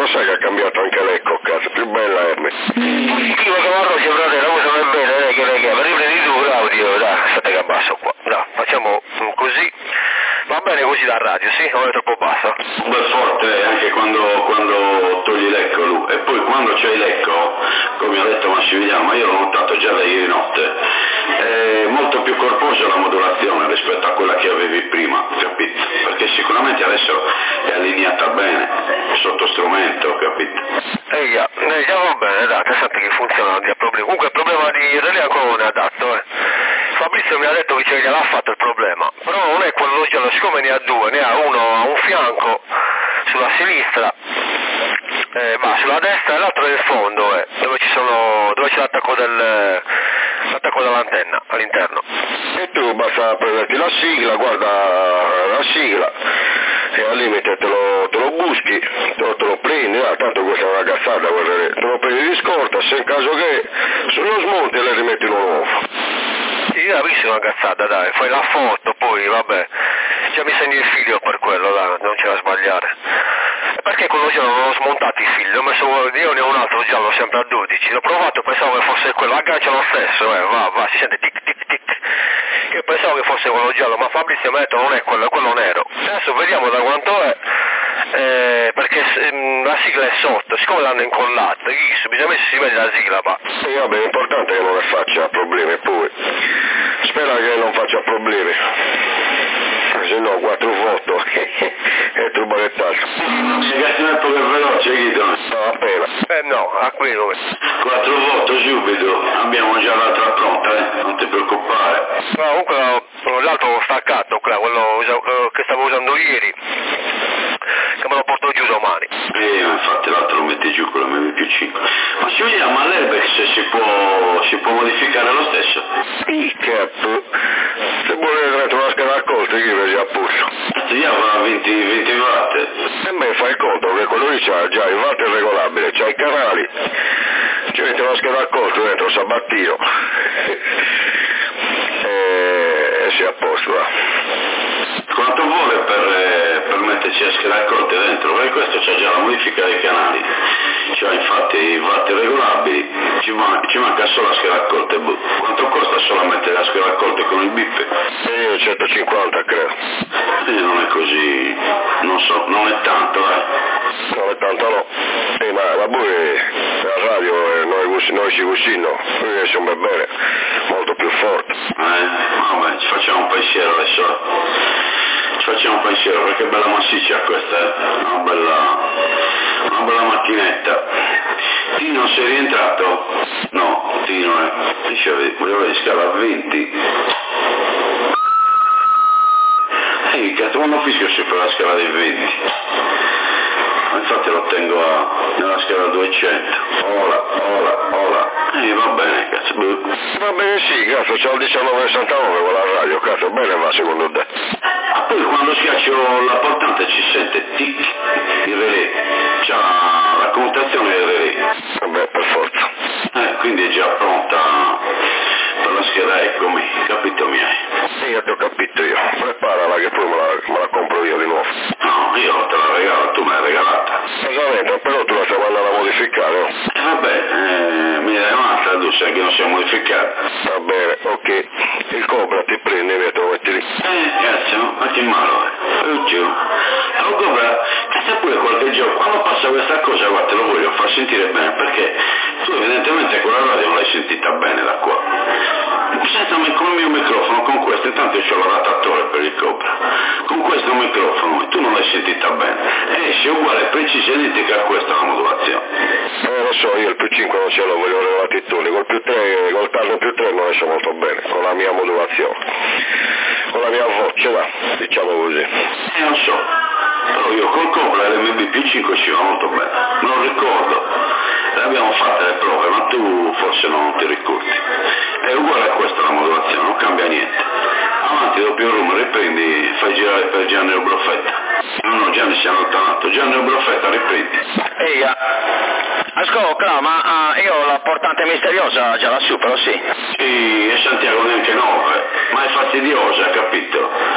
lo sai che ha cambiato anche l'Ecco, cazzo, più bella Hermes. Positivo che Marrocchio, fratello, uso non è bene, che ma riprendi tu l'audio, dai, state che abbasso qua, dai, facciamo così, va bene così da radio, sì, o è troppo basso? Un bel forte anche quando togli l'Ecco, Lu, e poi quando c'hai l'Ecco, come ha detto Massimiliano, ma io l'ho notato già da ieri notte, è molto più corposa la modulazione rispetto a quella che avevi prima, capito? Perché sicuramente adesso è allineata bene, sotto strumento, capito? Già, va bene, dai, sempre che funziona, non c'è problema. Comunque il problema di relè ancora non è adatto, Fabrizio mi ha detto che gliel'ha fatto il problema, però non è quello giallo, siccome ne ha due, ne ha uno a un fianco, sulla sinistra, ma sulla destra e l'altro nel fondo, dove c'è l'attacco dell'antenna all'interno. E tu basta prenderti la sigla, guarda la sigla, e al limite te lo buschi, te lo prendi, tanto questa è una cazzata, te lo prendi di scorta, se in caso che sullo smonte le rimetti uno nuovo. Sì, la visto una cazzata, dai, fai la foto, poi vabbè, già mi segni il figlio per quello, dai, non c'è da sbagliare. Perché quello giallo non ho smontato il figlio, io ne ho un altro giallo sempre a 12, l'ho provato, pensavo che fosse quello, aggancia lo stesso, va, si sente tic tic tic, io pensavo che fosse quello giallo, ma Fabrizio mi ha detto non è quello, è quello nero. Adesso vediamo da quanto è, perché la sigla è sotto, siccome l'hanno incollata, bisogna che si vede la sigla, va. E vabbè, l'importante è che non faccia problemi, poi spera che non faccia problemi, se no 4 voto è trubarettato. Spiegaci un po' che veloce, Guido. No, appena. No, a quello. 4 voto subito, abbiamo già l'altra pronta, non ti preoccupare. No, comunque l'altro l'ho staccato, quello che stavo usando ieri, che me lo porto giù domani. Infatti l'altro lo metti giù con la MV+5. Ma si vediamo, ma l'Airbags si può modificare lo stesso? Sì, certo. Se vuole dentro una scheda accolta, io mi a pulso. Io va a 20 watt. E me fai conto che quello lì c'ha già il watt regolabile, c'ha i canali, ci mette una scheda accolta dentro Sabattino e si è a posto, va. Quanto vuole per metterci a scheda accolte dentro? Perché questo c'ha già la modifica dei canali, c'ha infatti i watt regolabili, ci manca solo la scheda accolte. Quanto costa solo a mettere la scheda accolte con il bip? 150 credo. Non è così, non è tanto, Non è tanto no. Ma poi la radio noi ci cucino, noi siamo ben bene, molto più forte. Vabbè, ci facciamo un pensiero adesso. Ci facciamo un pensiero, perché bella massiccia questa, una bella macchinetta. Tino sei rientrato? No, Tino voleva di scala a 20. Cazzo, quando fischio si fa la scala dei 20? Infatti lo tengo nella scala 200. Ola. Va bene, cazzo. Va bene sì, cazzo, c'ho il 19,69 con la radio, cazzo, bene va secondo te. Poi quando schiaccio la portante ci sente tic, il relè, c'ha la commutazione del relè. Vabbè, per forza. Quindi è già pronta per la scheda eccomi, capito miei? Io ti ho capito io, preparala che poi me la compro io di nuovo. No, io te la regalo, tu me l'hai regalata. Esattamente, però tu la sai andare a modificare, no? Vabbè, mi dai un'altra, tu sai che non si è modificata. Va bene, ok. Il Cobra ti prende e te lo metti lì. Cazzo, ma che malo è? Giù. Allora Cobra, cazzo pure qualche gioco, quando passa questa cosa, guarda, te lo voglio far sentire bene, perché tu evidentemente quella radio non l'hai sentita bene da qua. Senza con il mio microfono, con questo, intanto io ho l'adattatore per il Cobra, con questo microfono, e tu non l'hai sentita bene, esce uguale, precisa e identica a questa la modulazione. Lo so, io il +5 non ce l'ho, voglio levare i toni, col tardo +3 non esce molto bene, con la mia modulazione, con la mia voce, va, diciamo così. Non so, però io col Cobra l'MB+5 ci va molto bene, me lo ricordo, le abbiamo fatte le prove, ma tu forse non ti ricordi. È uguale a questa la modulazione, non cambia niente. Avanti, doppio rumore, riprendi, fai girare per Gianni Obrofetta. No, Gianni si è allontanato. Gianni Obrofetta, riprendi. Ehi, ascolta, ma io la portante misteriosa già la supero, sì. Sì, e Santiago neanche 9, ma è fastidiosa, capito?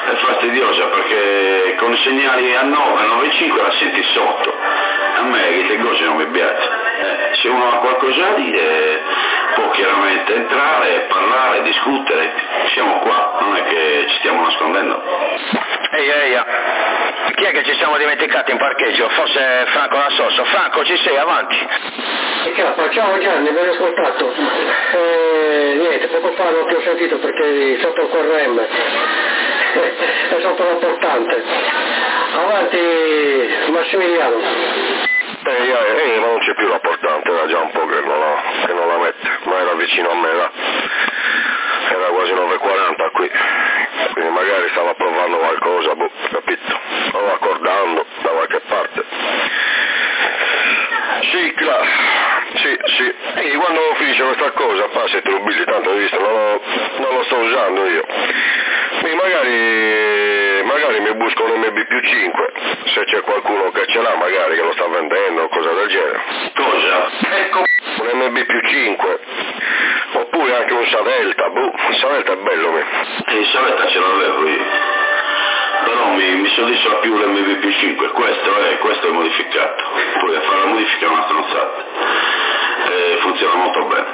è fastidiosa perché con i segnali a 9, 9,5 la senti sotto. A me queste cose non mi piacciono. Se uno ha qualcosa da dire può chiaramente entrare, parlare, discutere. Siamo qua, non è che ci stiamo nascondendo. Ehi, chi è che ci siamo dimenticati in parcheggio? Forse Franco Nassosso. Franco, ci sei? Avanti. Ciao Gianni, ben ascoltato. Niente, poco fa non ti ho sentito perché sotto il QRM. È sotto la portante. Avanti Massimiliano. Ma non c'è più la portante, era già un po' che non la mette, ma era vicino a me là. Era quasi 9,40 qui, quindi magari stava provando qualcosa, capito? Stava accordando da qualche parte. Sì. E quando finisce questa cosa, passa te lo billi, tanto hai visto, non lo sto usando io. Quindi magari mi busco un MB+5, se c'è qualcuno che ce l'ha, magari che lo sta vendendo o cosa del genere. Cosa? Ecco, un MB+5, oppure anche un Savelta, il Savelta è bello. Il Savelta ce l'avevo io, però mi soddisfa più l'MB+5, questo è modificato, poi a fare la modifica è una stronzata, funziona molto bene.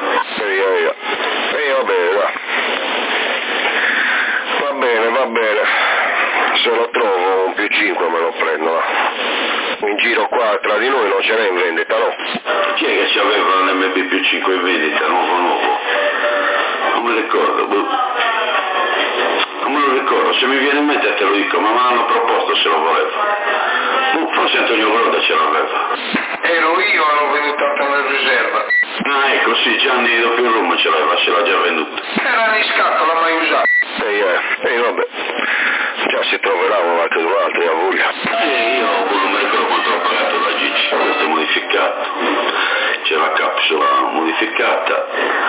Va bene, se lo trovo un +5 me lo prendo. In giro qua tra di noi non ce n'è in vendita, no? Chi è che ci aveva l'MB+5 in vendita, nuovo? Non me lo ricordo, non me lo ricordo, se mi viene in mente te lo dico, ma me l'hanno proposto se lo voleva. Forse Antonio Groda ce l'aveva. Ero io, ero venuto a prendere riserva. Ah, ecco, sì, Gianni doppio rum ce l'ha già venduto. Era in scatola, mai usato. Vabbè, già si troverà qualche altro, a voglia. Io non mi ricordo quanto ho pagato da Gigi, questo è modificato, c'è la capsula modificata,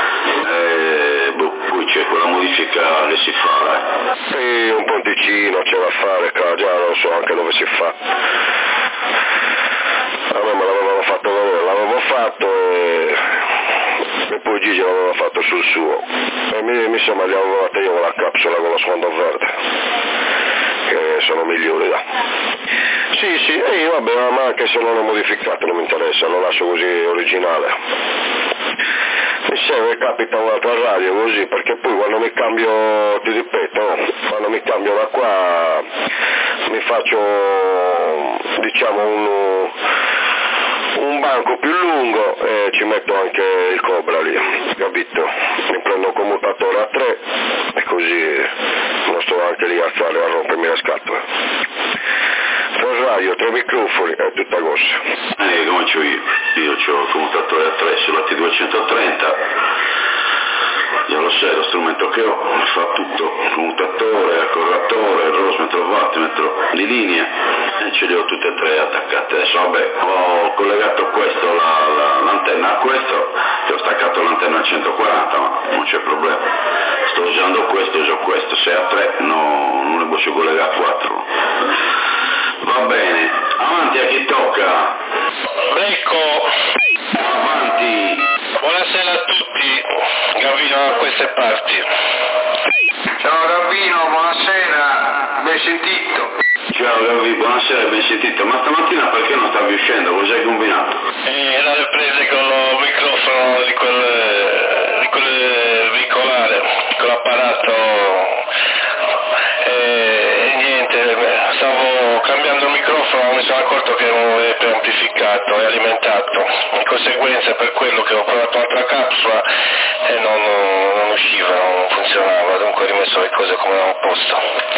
poi c'è quella modifica che si fa, Sì, un ponticino c'è da fare, già non so anche dove si fa. A me me l'avevano fatto vedere, l'avevo fatto e poi Gigi l'aveva fatto sul suo. E mi sembra che avevo fatto io la capsula con lo sfondo verde, che sono migliori là. Sì, vabbè, ma anche se non è modificato non mi interessa, lo lascio così originale. Mi serve, capita un'altra radio così, perché poi quando mi cambio, ti ripeto, quando mi cambio da qua mi faccio, diciamo, un banco più lungo e ci metto anche il Cobra lì, capito? Mi prendo un commutatore a 3 e così non sto anche lì a rompermi le scatole. 3 radio, 3 microfoni e tutta cosa. Come c'ho io? Io ho il commutatore a 3 sulla T230, io lo sai, lo strumento che ho, mi fa tutto, commutatore, accorratore, rosmetro, wattmetro, di linea, e ce li ho tutte e 3 attaccate. Adesso vabbè, ho collegato questo, l'antenna a questo, che ho staccato l'antenna a 140, ma non c'è problema. Sto usando questo, uso questo, se a 3 non ne posso collegare a 4. Va bene, avanti a chi tocca. Ecco, Avanti. buonasera a tutti, Gavino da queste parti. Ciao Gavino, buonasera, ben sentito. Ciao Gavi, buonasera, ben sentito. Ma stamattina perché non stavi uscendo? Cosa hai combinato? Era le prese con lo microfono di quel veicolare, con l'apparato e niente, stavo cambiando il microfono, mi sono accorto che non è preamplificato, è alimentato, di conseguenza per quello che ho provato un'altra capsula e non usciva, non funzionava, dunque ho rimesso le cose come erano a posto.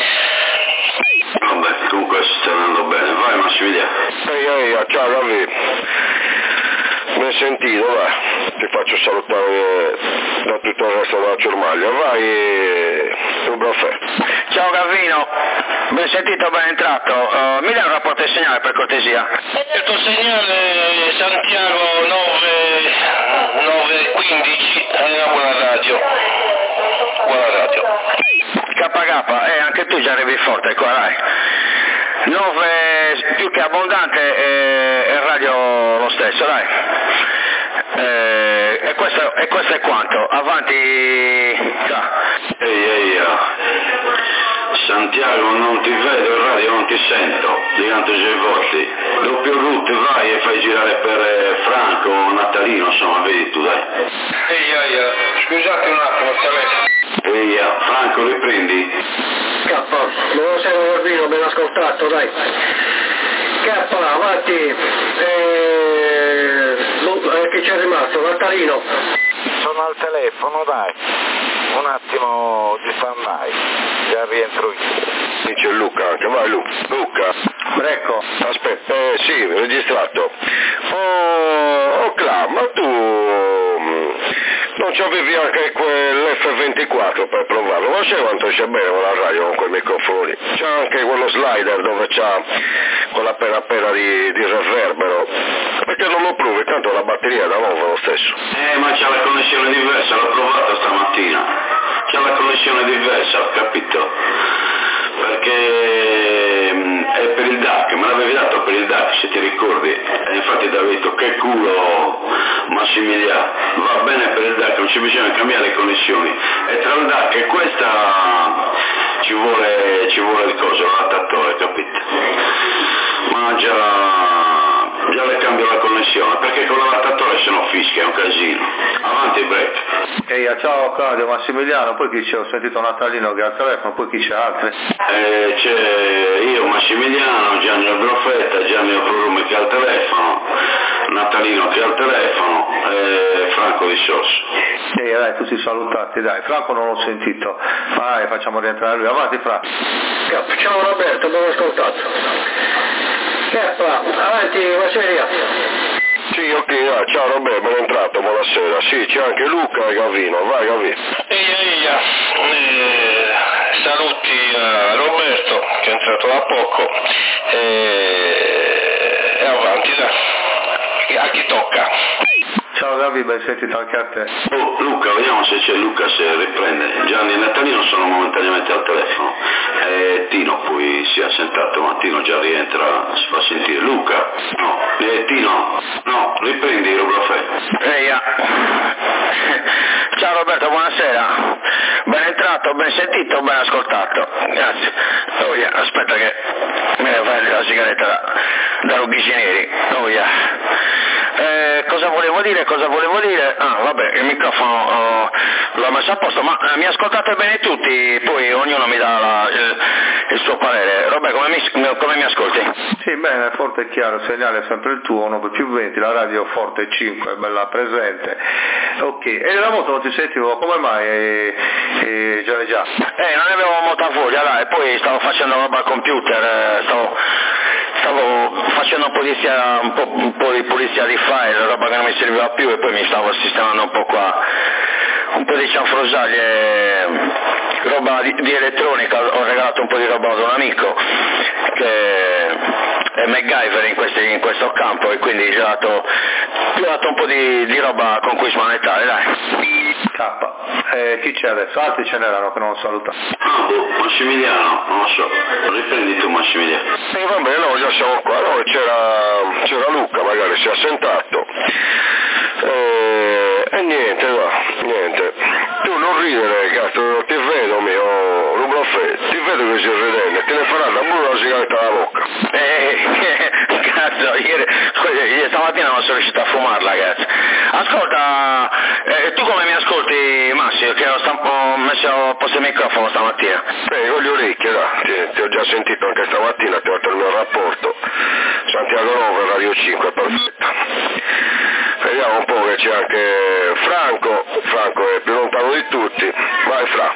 Vabbè, comunque sta andando bene. Vai Massimiliano. Ciao Gavi, ben sentito, vai, ti faccio salutare da tutto il resto della Ciurmaglia, vai, un buon. Ciao Gavino, ben sentito, ben entrato. Mi dai un rapporto di segnale per cortesia? Il tuo segnale è Santiago 915, è una buona radio. KK, anche tu già arrivi forte qua, dai. 9 più che abbondante e radio lo stesso, dai. E questo è quanto. Avanti. Ehi. Santiago, non ti vedo, il radio non ti sento, di tanto c'è volte. Doppio route, vai e fai girare per Franco, Natalino, insomma, vedi tu, dai. Ehi, scusate un attimo, il telefono. Ehi, Franco, riprendi? Buonasera Garbino, ben ascoltato, dai. Avanti. Chi c'è rimasto? Natalino. Sono al telefono, dai. Un attimo di stand-by. Già rientro io. C'è Luca anche, vai Luca. Ecco. Aspetta, sì, registrato. Oh Cla, ma tu non c'avevi anche quell'F24 per provarlo? Ma sai quanto c'è bene la radio con quei microfoni? C'è anche quello slider dove c'ha quella appena di reverbero. Perché non lo provi? Tanto la batteria è da nuovo lo stesso. Ma c'ha la connessione diversa, l'ho provato stamattina. C'ha la connessione diversa, ho capito. Perché è per il DAC, me l'avevi dato per il DAC, se ti ricordi. E infatti ti avevo detto che culo Massimiliano, va bene per il DAC, non c'è bisogno di cambiare le connessioni. E tra il DAC e questa ci vuole il coso, l'adattatore, capito? Ma già le cambio la connessione, perché con l'adattatore se no fischia, è un casino. Avanti break. Ehi, ciao Claudio, Massimiliano, poi chi c'è? Ho sentito Natalino che ha il telefono, poi chi c'è altri? C'è io, Massimiliano, Gianni il Profeta, Gianni il Prolume che ha il telefono, Natalino che ha il telefono e Franco di Sosso. Ehi, dai, tutti salutati, dai. Franco non l'ho sentito, ma dai, facciamo rientrare lui. Avanti, Franco. Ciao Roberto, ben ascoltato. Avanti, Vasseria. Sì, ok, ciao Roberto, ben entrato, buonasera. Sì, c'è anche Luca e Gavino, vai Gavino. Ehi, saluti a Roberto che è entrato da poco e avanti, dai. A chi tocca? Ciao Gavi, ben sentito anche a te. Oh, Luca, vediamo se c'è Luca, se riprende. Gianni e Natalino sono momentaneamente al telefono. Tino poi si è assentato, ma Tino già rientra, si fa sentire. Luca? No. Tino? No, riprendi il Robrofè. Ciao Roberto, buonasera. Ben entrato, ben sentito, ben ascoltato. Grazie. Aspetta che mi devo fare la sigaretta da Rubicinieri. Cosa volevo dire? Ah, vabbè, il microfono l'ho messo a posto, ma mi ascoltate bene tutti, poi ognuno mi dà il suo parere. Roberto, come mi ascolti? Sì, bene, forte e chiaro, il segnale è sempre il tuo, 9+20, la radio forte 5, bella presente. Ok, e nella moto non ti sentivo, come mai? Già? Non avevo molta voglia, dai, poi stavo facendo roba al computer, stavo facendo un po' di pulizia di file, roba che non mi serviva più, e poi mi stavo sistemando un po' qua, un po' di cianfrusaglie, roba di elettronica. Ho regalato un po' di roba ad un amico che è MacGyver in questo campo, e quindi gli ho dato un po' di roba con cui smanettare, dai. Chi c'è adesso? Altri ce n'erano che non ho salutato. Massimiliano, non lo so, riprendi tu Massimiliano. Va bene, no, già siamo qua, no, c'era Luca, magari si è assentato. E niente, tu non ridere, cazzo, ti vedo mio Rublofè, ti vedo che sei ridente, te ne farà da burro la sigaretta alla bocca. Cazzo, ieri stamattina non sono riuscito a fumarla, cazzo. Ascolta, tu come mi ascolti, Massimo, che ho messo a posto il microfono stamattina? Con le orecchie, ti ho già sentito anche stamattina, ti ho fatto il mio rapporto. Santiago 9, Radio 5, perfetto. Vediamo un po' che c'è anche Franco è più lontano di tutti. Vai Fra.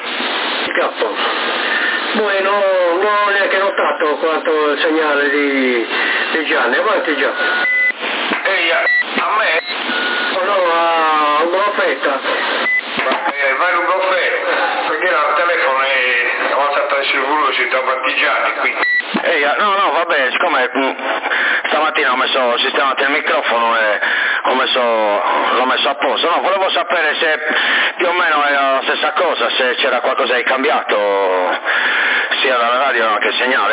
Poi non ho neanche notato quanto il segnale di Gianni, avanti già. A me? No, a un Profeta. Vai un Profeta, perché il telefono è avanzato al cellulare, si sta partigiani qui. No, vabbè, siccome stamattina ho sistemato il microfono e l'ho messo a posto. No, volevo sapere se più o meno era la stessa cosa, se c'era qualcosa di cambiato sia dalla radio che il segnale,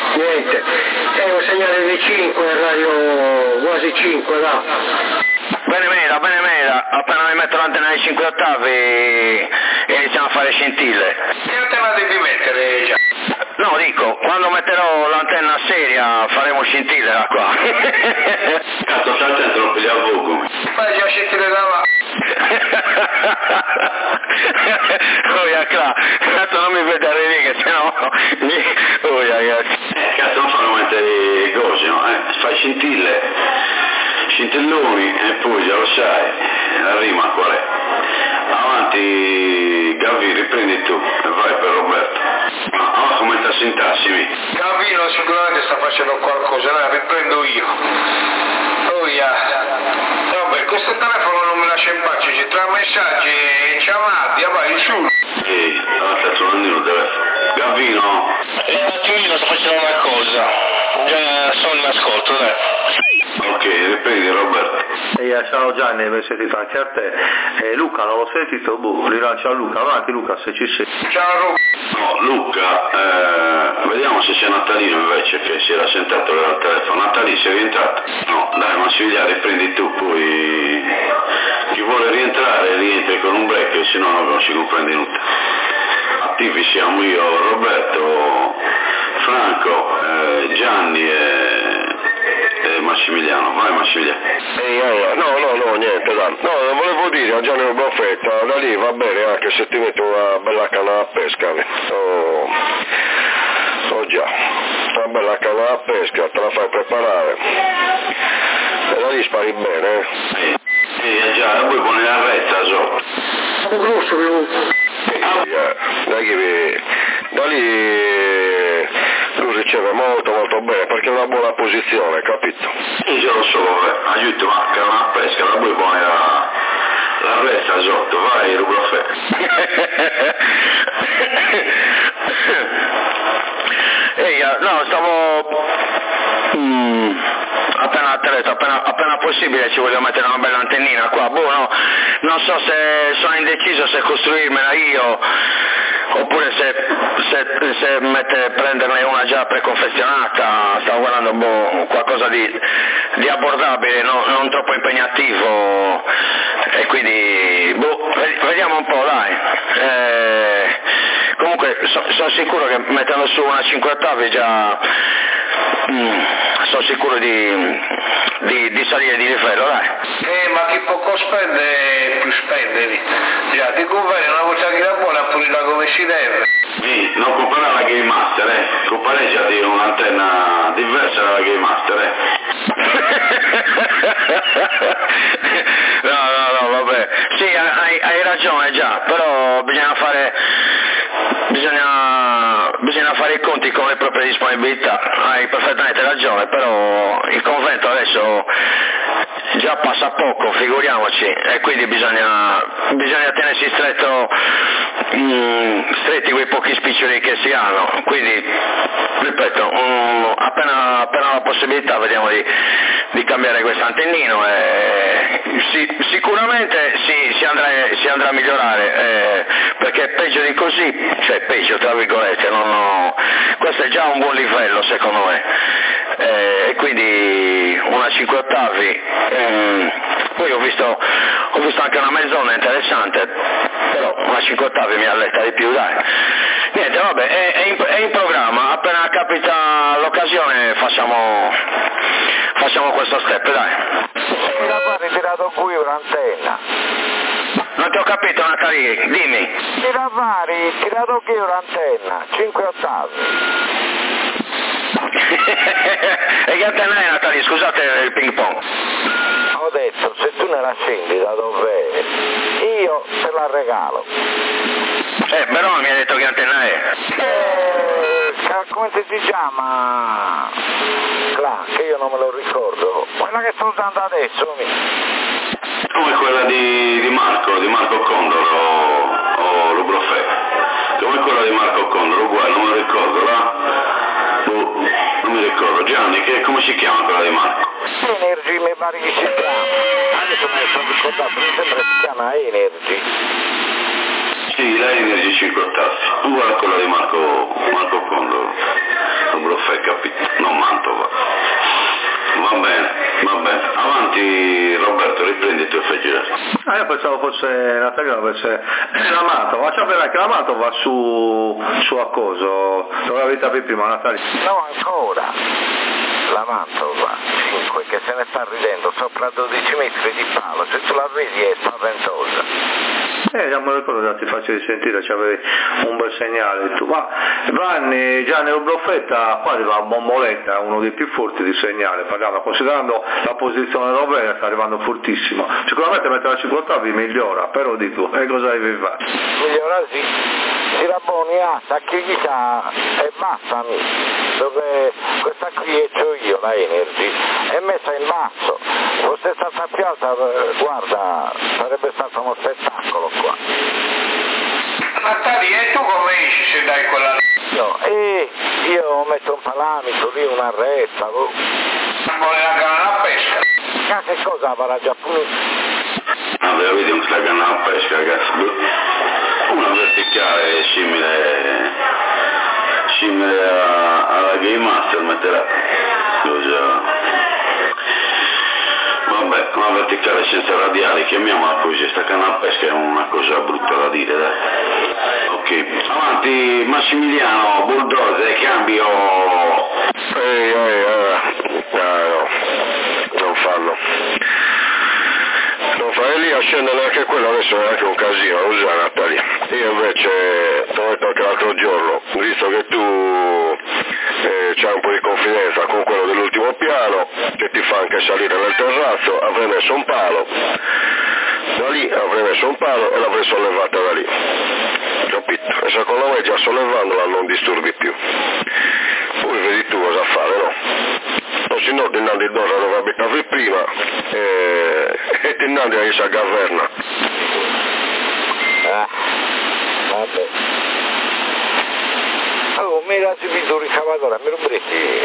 Niente, è un segnale di 5, radio quasi 5 là. Benemera, appena mi metto l'antenna dei 5 ottavi iniziamo a fare scintille. Che antenna devi mettere già? No, dico, quando metterò l'antenna seria faremo scintille da qua. Cazzo, stai attento, non piglia a fuoco. Fai già scintille da là. Oh, qua, cazzo non mi vedere lì che sennò... Oh, ragazzi. Cazzo, non fanno mettere cose, no? Fai scintilloni e poi già lo sai, la rima qual è? Avanti, Gavi, riprendi tu e vai per Roberto. Ma come sta sintassi? Gavino sicuramente sta facendo qualcosa, la riprendo io. Oh, Vabbè, questo telefono non mi lascia in pace, c'è tra messaggi e chiamati, vai su. Ehi, avanti, sono il telefono. Gavino? Un attimino, sto facendo una cosa. Sono in ascolto, dai. Ok, riprendi Roberto. Ciao Gianni, mi hai sentito anche a te. Luca non l'ho sentito, rilancio a Luca, avanti Luca se ci sei. Ciao Luca. No, Luca, vediamo se c'è Natalino invece che si era sentato al telefono. Natalino, sei rientrato? No, dai Massimiliano, riprendi tu, poi chi vuole rientrare rientri con un break, se no non si comprende nulla. Attivi siamo io, Roberto, Franco, Gianni e Massimiliano. Vai Massimiliano. No, niente, dai. No, volevo dire a Gianni Buffetta, da lì va bene anche se ti metto una bella canna a pesca. Oh già, una bella canna a pesca, te la fai preparare. E da lì spari bene, già, poi pone la retta sotto. Da lì lui riceve molto bene perché è una buona posizione, capito? Io lo so, aiuto, ma che una pesca, la poi pone la retta sotto, vai Rublofè. No, stavo... appena possibile ci voglio mettere una bella antennina qua, non so se sono indeciso se costruirmela io oppure se prenderne una già preconfezionata. Stavo guardando qualcosa di abbordabile, non troppo impegnativo e quindi vediamo un po', dai. Comunque sono sicuro che mettendo su una 5 ottavi già sono sicuro di salire di livello, dai. Ma chi poco spende più spende. Già, ti conviene una volta che la buona pulita come si deve. Non comprare la Game Master, comprare già di un'antenna diversa dalla Game Master, No, vabbè. Sì, hai ragione già, però bisogna fare i conti con le proprie disponibilità. Hai perfettamente ragione, però il convento adesso già passa poco, figuriamoci, e quindi bisogna tenersi stretti quei pochi spiccioli che si hanno. Quindi, ripeto, appena la possibilità vediamo di cambiare questo antennino e sicuramente si andrà a migliorare, perché peggio di così, cioè peggio tra virgolette, questo è già un buon livello secondo me, e quindi una 5 ottavi, poi ho visto anche una mezz'onda interessante, però una 5 ottavi mi alletta di più, dai. Niente, vabbè, è in programma, appena capita l'occasione facciamo questo step, dai. Mi ha ritirato qui un'antenna. Non ti ho capito Natalì, dimmi. Tirato qui un'antenna, 5 ottavi. E che antenna è Natalì? Scusate il ping pong. Ho detto, se tu ne la scendi da dov'è, io te la regalo. Però non mi hai detto che antenna è. Come si chiama? Che io non me lo ricordo. Quella che sto usando adesso. Come quella di Marco Condor o Lubrofè. Come quella di Marco Condor, uguale, non me lo ricordo, non mi ricordo. Gianni, come si chiama quella di Marco? Energy mi pare che si chiama. Adesso me ne sono ricordato, mi sembra si chiama Energy. Sì, la Energy 5 ottavi, uguale a quella di Marco Condor, Lubrofè, capito? Non Mantova. Va bene, avanti Roberto, riprendi. sento che fai girare? Io pensavo fosse Natalino, perché la Mantova, ma c'è bene che la Mantova va su a coso, dove avete prima Natalino? No, ancora, la Mantova 5 che se ne sta ridendo sopra 12 metri di palo, se tu la vedi è spaventosa. Non me lo ricordo, ti faccio risentire, c'avevi un bel segnale tu. Ma Vanni, Gianni Bluffetta, qua arriva a Bomboletta, uno dei più forti di segnale, considerando la posizione europea sta arrivando fortissimo. Sicuramente mentre la 50 migliora, però dico, e cosa devi fare? Migliora sì, si rabboni a Sacchiglia e basta, dove questa qui e c'ho io, la Energy, è messa in basso, fosse stata più alta, guarda, sarebbe stato uno spettacolo qua. Natali, e tu come esci se dai quella... Io metto un palamico lì, una retta, vuole la canna a pesca? Ma che cosa avrà già punito? Allora vediamo questa canna a pesca, ragazzi, una verticale simile alla Game Master metterà, vabbè, una verticale senza radiali, chiamiamola così, sta canna a pesca è una cosa brutta da dire, dai. Ok, avanti Massimiliano, bulldozer, cambio. Non fallo. Non fare lì a scendere neanche quello, adesso è anche un casino, usa Natalia. Io invece ti ho detto anche l'altro giorno, visto che tu c'hai un po' di confidenza con quello dell'ultimo piano, che ti fa anche salire nel terrazzo, avrei messo un palo, da lì avrei messo un palo e l'avrei sollevata da lì, capito? E secondo me già sollevandola non disturbi più. Poi vedi tu cosa fare, no? O se no dinanzi a dove abitavi prima e dinanzi a questa caverna. Vabbè. Oh, mi era subito un ricavatore, mi rubriti.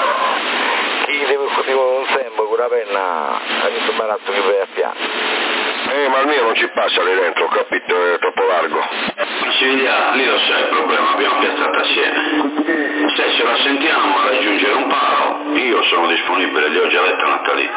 Chi deve fare un tempo con la penna a questo baratto che vai a piano. Ma il mio non ci passa lì dentro, capito? È troppo largo. Massimiliano, lì lo sai il problema, abbiamo piazzato assieme. Se ce la sentiamo a raggiungere un palo, io sono disponibile, gli ho già detto a Natalino.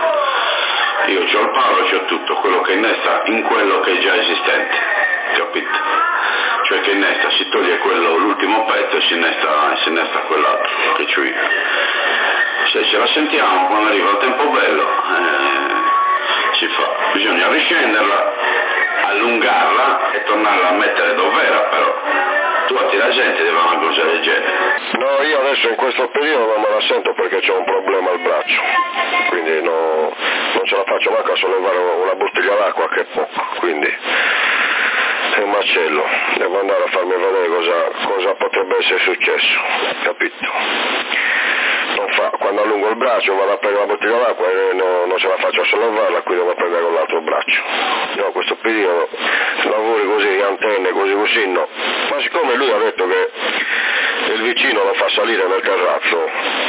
Io c'ho il palo, c'ho tutto, quello che innesta in quello che è già esistente, capito? Cioè che innesta, si toglie quello, l'ultimo pezzo e si innesta quell'altro, che c'ho io. Se ce la sentiamo, quando arriva il tempo bello, si fa. Bisogna riscenderla, allungarla e tornarla a mettere dove era, però tu atti la gente deve fare una cosa del genere. No, io adesso in questo periodo non me la sento perché ho un problema al braccio, quindi non ce la faccio manco a sollevare una bottiglia d'acqua, che è poco, quindi è un macello, devo andare a farmi vedere cosa potrebbe essere successo, capito? Non fa, quando allungo il braccio vado a prendere la bottiglia d'acqua e non ce la faccio a sollevarla, quindi devo prendere con l'altro braccio. No, questo periodo lavori così, antenne, così no. Ma siccome lui ha detto che il vicino lo fa salire nel terrazzo,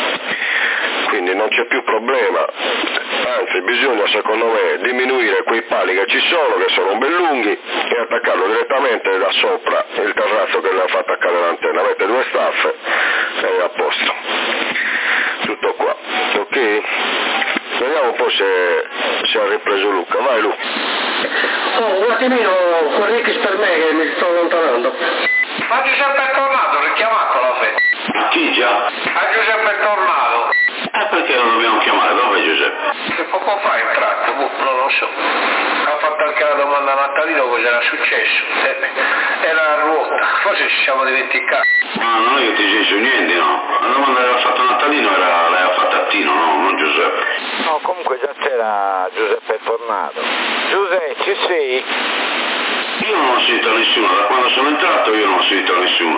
quindi non c'è più problema, anzi bisogna secondo me diminuire quei pali che ci sono, che sono ben lunghi, e attaccarlo direttamente da sopra il terrazzo che le fa attaccare l'antenna, mette due staffe e è a posto. Tutto qua, ok? Vediamo un po' se ha ripreso Luca, vai Luca. Un attimino, correggi per me che mi sto allontanando. Ma Giuseppe è tornato, richiamato la fede. A chi già? A Giuseppe è tornato. Perché lo dobbiamo chiamare? Dove Giuseppe? Che poco fa è entrato, non lo so. Ha fatto anche la domanda a Natalino cosa era successo. Era a ruota, forse ci siamo dimenticati. No, io ti dico niente, no. La domanda che aveva fatto Natalino l'aveva fatta a Tino, no, non Giuseppe. No, comunque già c'era Giuseppe è tornato. Giuseppe, ci sei? Io non ho sentito nessuno, da quando sono entrato io non ho sentito nessuno.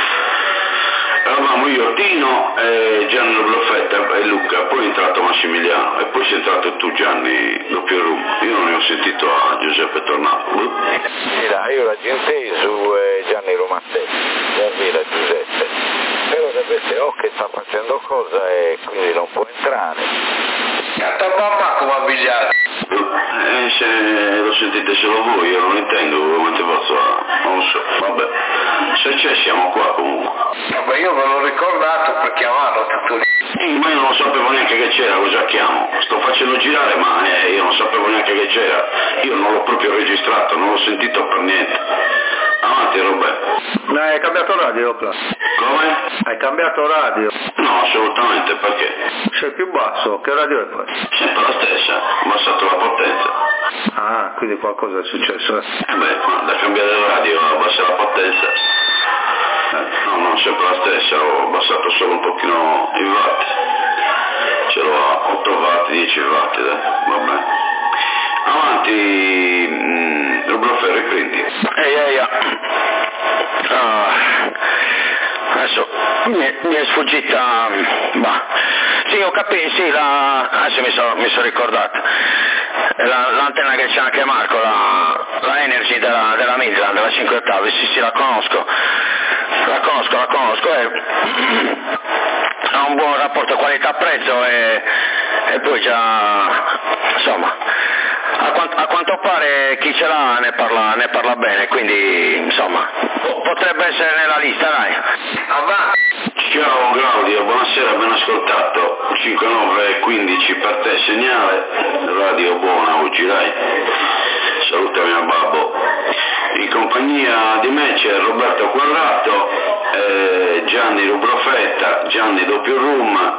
Eravamo io, Tino, Gianni Bluffetta e Luca, poi è entrato Massimiliano e poi sei entrato tu Gianni doppio room. Io non ne ho sentito a Giuseppe tornato. Sì, dai, io la gente su Gianni Romassetti, era Giuseppe. Però deve essere che sta facendo cosa e quindi non può entrare. Sta mamma come abbigliato. Se lo sentite solo voi, io non intendo, come ti posso, non lo so, vabbè, se c'è siamo qua comunque. Vabbè, io ve l'ho ricordato per chiamarlo tutto lì. Ma io non sapevo neanche che c'era, cosa chiamo, sto facendo girare ma io non sapevo neanche neanche che c'era, io non l'ho proprio registrato, non l'ho sentito per niente. Avanti Roberto. No, hai cambiato radio, Claudio? Come? Hai cambiato radio? No, assolutamente, perché? Sei più basso, che radio è poi? Sempre la stessa, ho abbassato la potenza. Ah, quindi qualcosa è successo. Ma da cambiare radio a abbassare la potenza. No, sempre la stessa, ho abbassato solo un pochino i watt. Ce l'ho a 8 watt, 10 watt, dai, va bene. Avanti, Roberto, riprendi. Ehi. Adesso mi è sfuggita, sì, ho capito, sì, adesso mi sono ricordato, l'antenna che c'è anche Marco, la Energy della Midland, della 5 ottavi, sì, la conosco, ha un buon rapporto qualità-prezzo e poi già, insomma, a quanto pare chi ce l'ha ne parla bene, quindi insomma potrebbe essere nella lista, dai. Ciao Claudio, buonasera, ben ascoltato. 5915 per te segnale, radio buona oggi, dai. Salutami a babbo. In compagnia di me c'è Roberto Quadrato, Gianni Rubrofetta, Gianni Doppio Rum,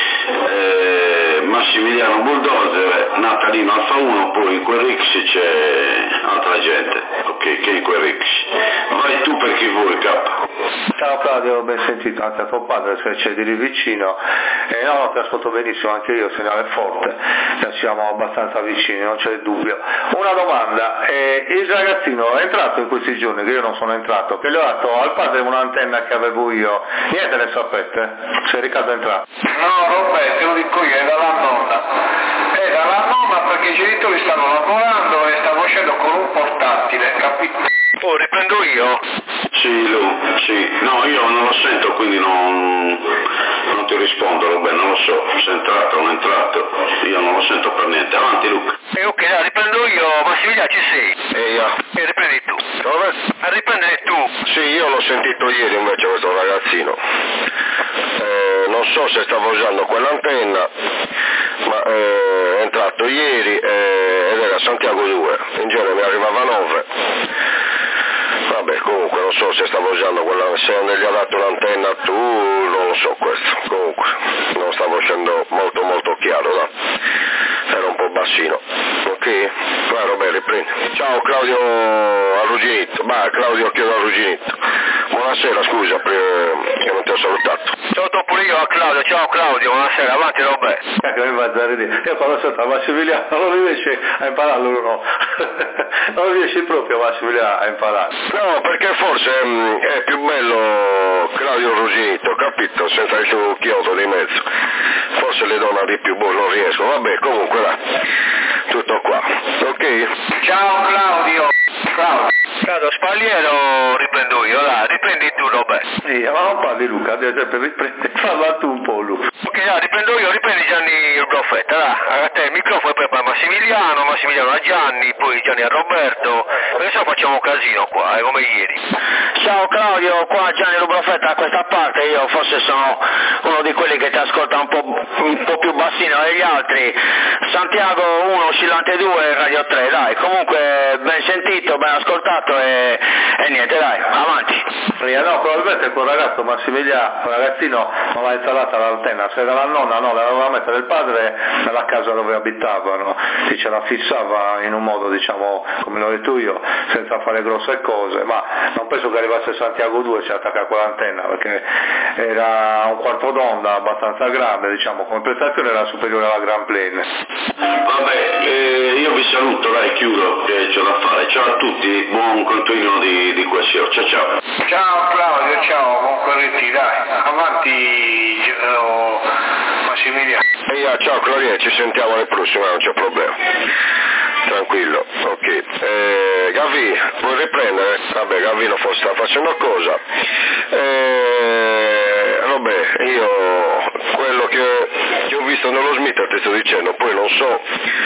Massimiliano Bulldozer, Natalino Alfa 1, poi in Querix c'è altra gente, ok, che in Querix. Vai tu per chi vuoi, capo. Ciao Claudio, ben sentito anche a tuo padre, se c'è di lì vicino. No, ti ascolto benissimo, anche io, segnale forte, siamo abbastanza vicini, non c'è dubbio. Una domanda, il ragazzino è entrato in questi giorni, che io non sono entrato, che gli ho dato al padre un'antenna che avevo io, niente ne sapete? Se Riccardo è entrato? No, Roberto, te lo dico io, è dalla nonna perché i genitori stanno lavorando e stanno uscendo con un portatile, capito? Oh, riprendo io? Sì, Lu, sì. No, io non lo sento, quindi non ti rispondo, Robè, non lo so se è entrato o non è entrato, io non lo sento per niente. Avanti, Luca. Ok, dai, riprendo io. Massimiliano, ci sei? Riprendi tu. Dove? A riprendere tu. Sì, io l'ho sentito ieri invece questo ragazzino. Non so se stava usando quell'antenna, ma è entrato ieri ed era Santiago 2, in genere mi arrivava a 9. Vabbè, comunque non so se stavo usando quella, se non gli ha dato l'antenna tu, non lo so questo, comunque non stavo uscendo molto chiaro, da. Era un po' bassino, ok? Vai Roberto, riprendi. Ciao Claudio Arrugginito, Claudio chiedo Arrugginito. Buonasera, scusa che non ti ho salutato. Ciao pure io a Claudio, ciao Claudio, buonasera, avanti Roberto. Io quando sono a Massimiliano non riesce a imparare no. Non riesce proprio Massimiliano a imparare. No, perché forse è più bello Claudio Arrugginito, capito? Senza il suo chiodo di mezzo. Forse le donne di più, non riesco. Vabbè, comunque là, tutto qua, ok? Ciao Claudio. Claudio Spalliero, riprendo io, dai, riprendi tu Roberto. Sì, ma non parli Luca, riprendi, parla tu un po' Luca. Ok, dai, riprendo io, riprendi Gianni Rubrofetta, dai, a te il microfono e poi a Massimiliano a Gianni, poi Gianni a Roberto, perché se no facciamo un casino qua, come ieri. Ciao Claudio, qua Gianni Rubrofetta da questa parte, io forse sono uno di quelli che ti ascolta un po' più bassino degli altri. Santiago 1, oscillante 2, radio 3, dai, comunque ben sentito, ben ascoltato e niente, dai, avanti. No, probabilmente quel ragazzo Massimiliano, un ragazzino, non l'ha installata l'antenna, se era la nonna no, la doveva mettere il padre nella casa dove abitavano, si ce la fissava in un modo diciamo come l'ho detto io, senza fare grosse cose, ma non penso che arrivasse Santiago 2 e si attacca a quell'antenna, perché era un quarto d'onda abbastanza grande, diciamo come prestazione era superiore alla Grand Plane. Vabbè, io vi saluto, dai, chiudo che c'ho da fare. Ciao a tutti, buon continuo di questo, ciao. Ciao Claudio, ciao, buon corretti, dai, avanti Massimiliano. Ciao Claudio, ci sentiamo alle prossime, non c'è problema. Tranquillo, ok. Gavi, puoi riprendere? Vabbè, Gavino forse sta facendo cosa. Vabbè, io quello che ho visto nello Smith ti sto dicendo, poi non so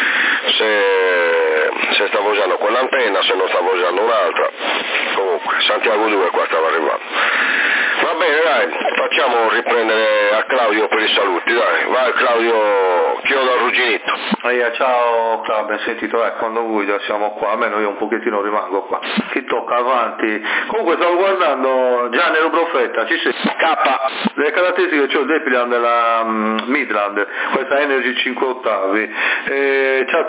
se stavo usando quell'antenna, se non stavo usando un'altra. Comunque, Santiago 2 qua stava arrivando. Va bene, dai, facciamo riprendere a Claudio per i saluti, dai, vai Claudio, chiedo arrugginito. Ciao Claudio, ben sentito, quando vuoi già siamo qua, almeno io un pochettino rimango qua. Chi tocca avanti? Comunque stavo guardando già nero Profeta, ci sei? K. Le caratteristiche, c'ho il Depilan della Midland, questa Energy 5 ottavi, c'ha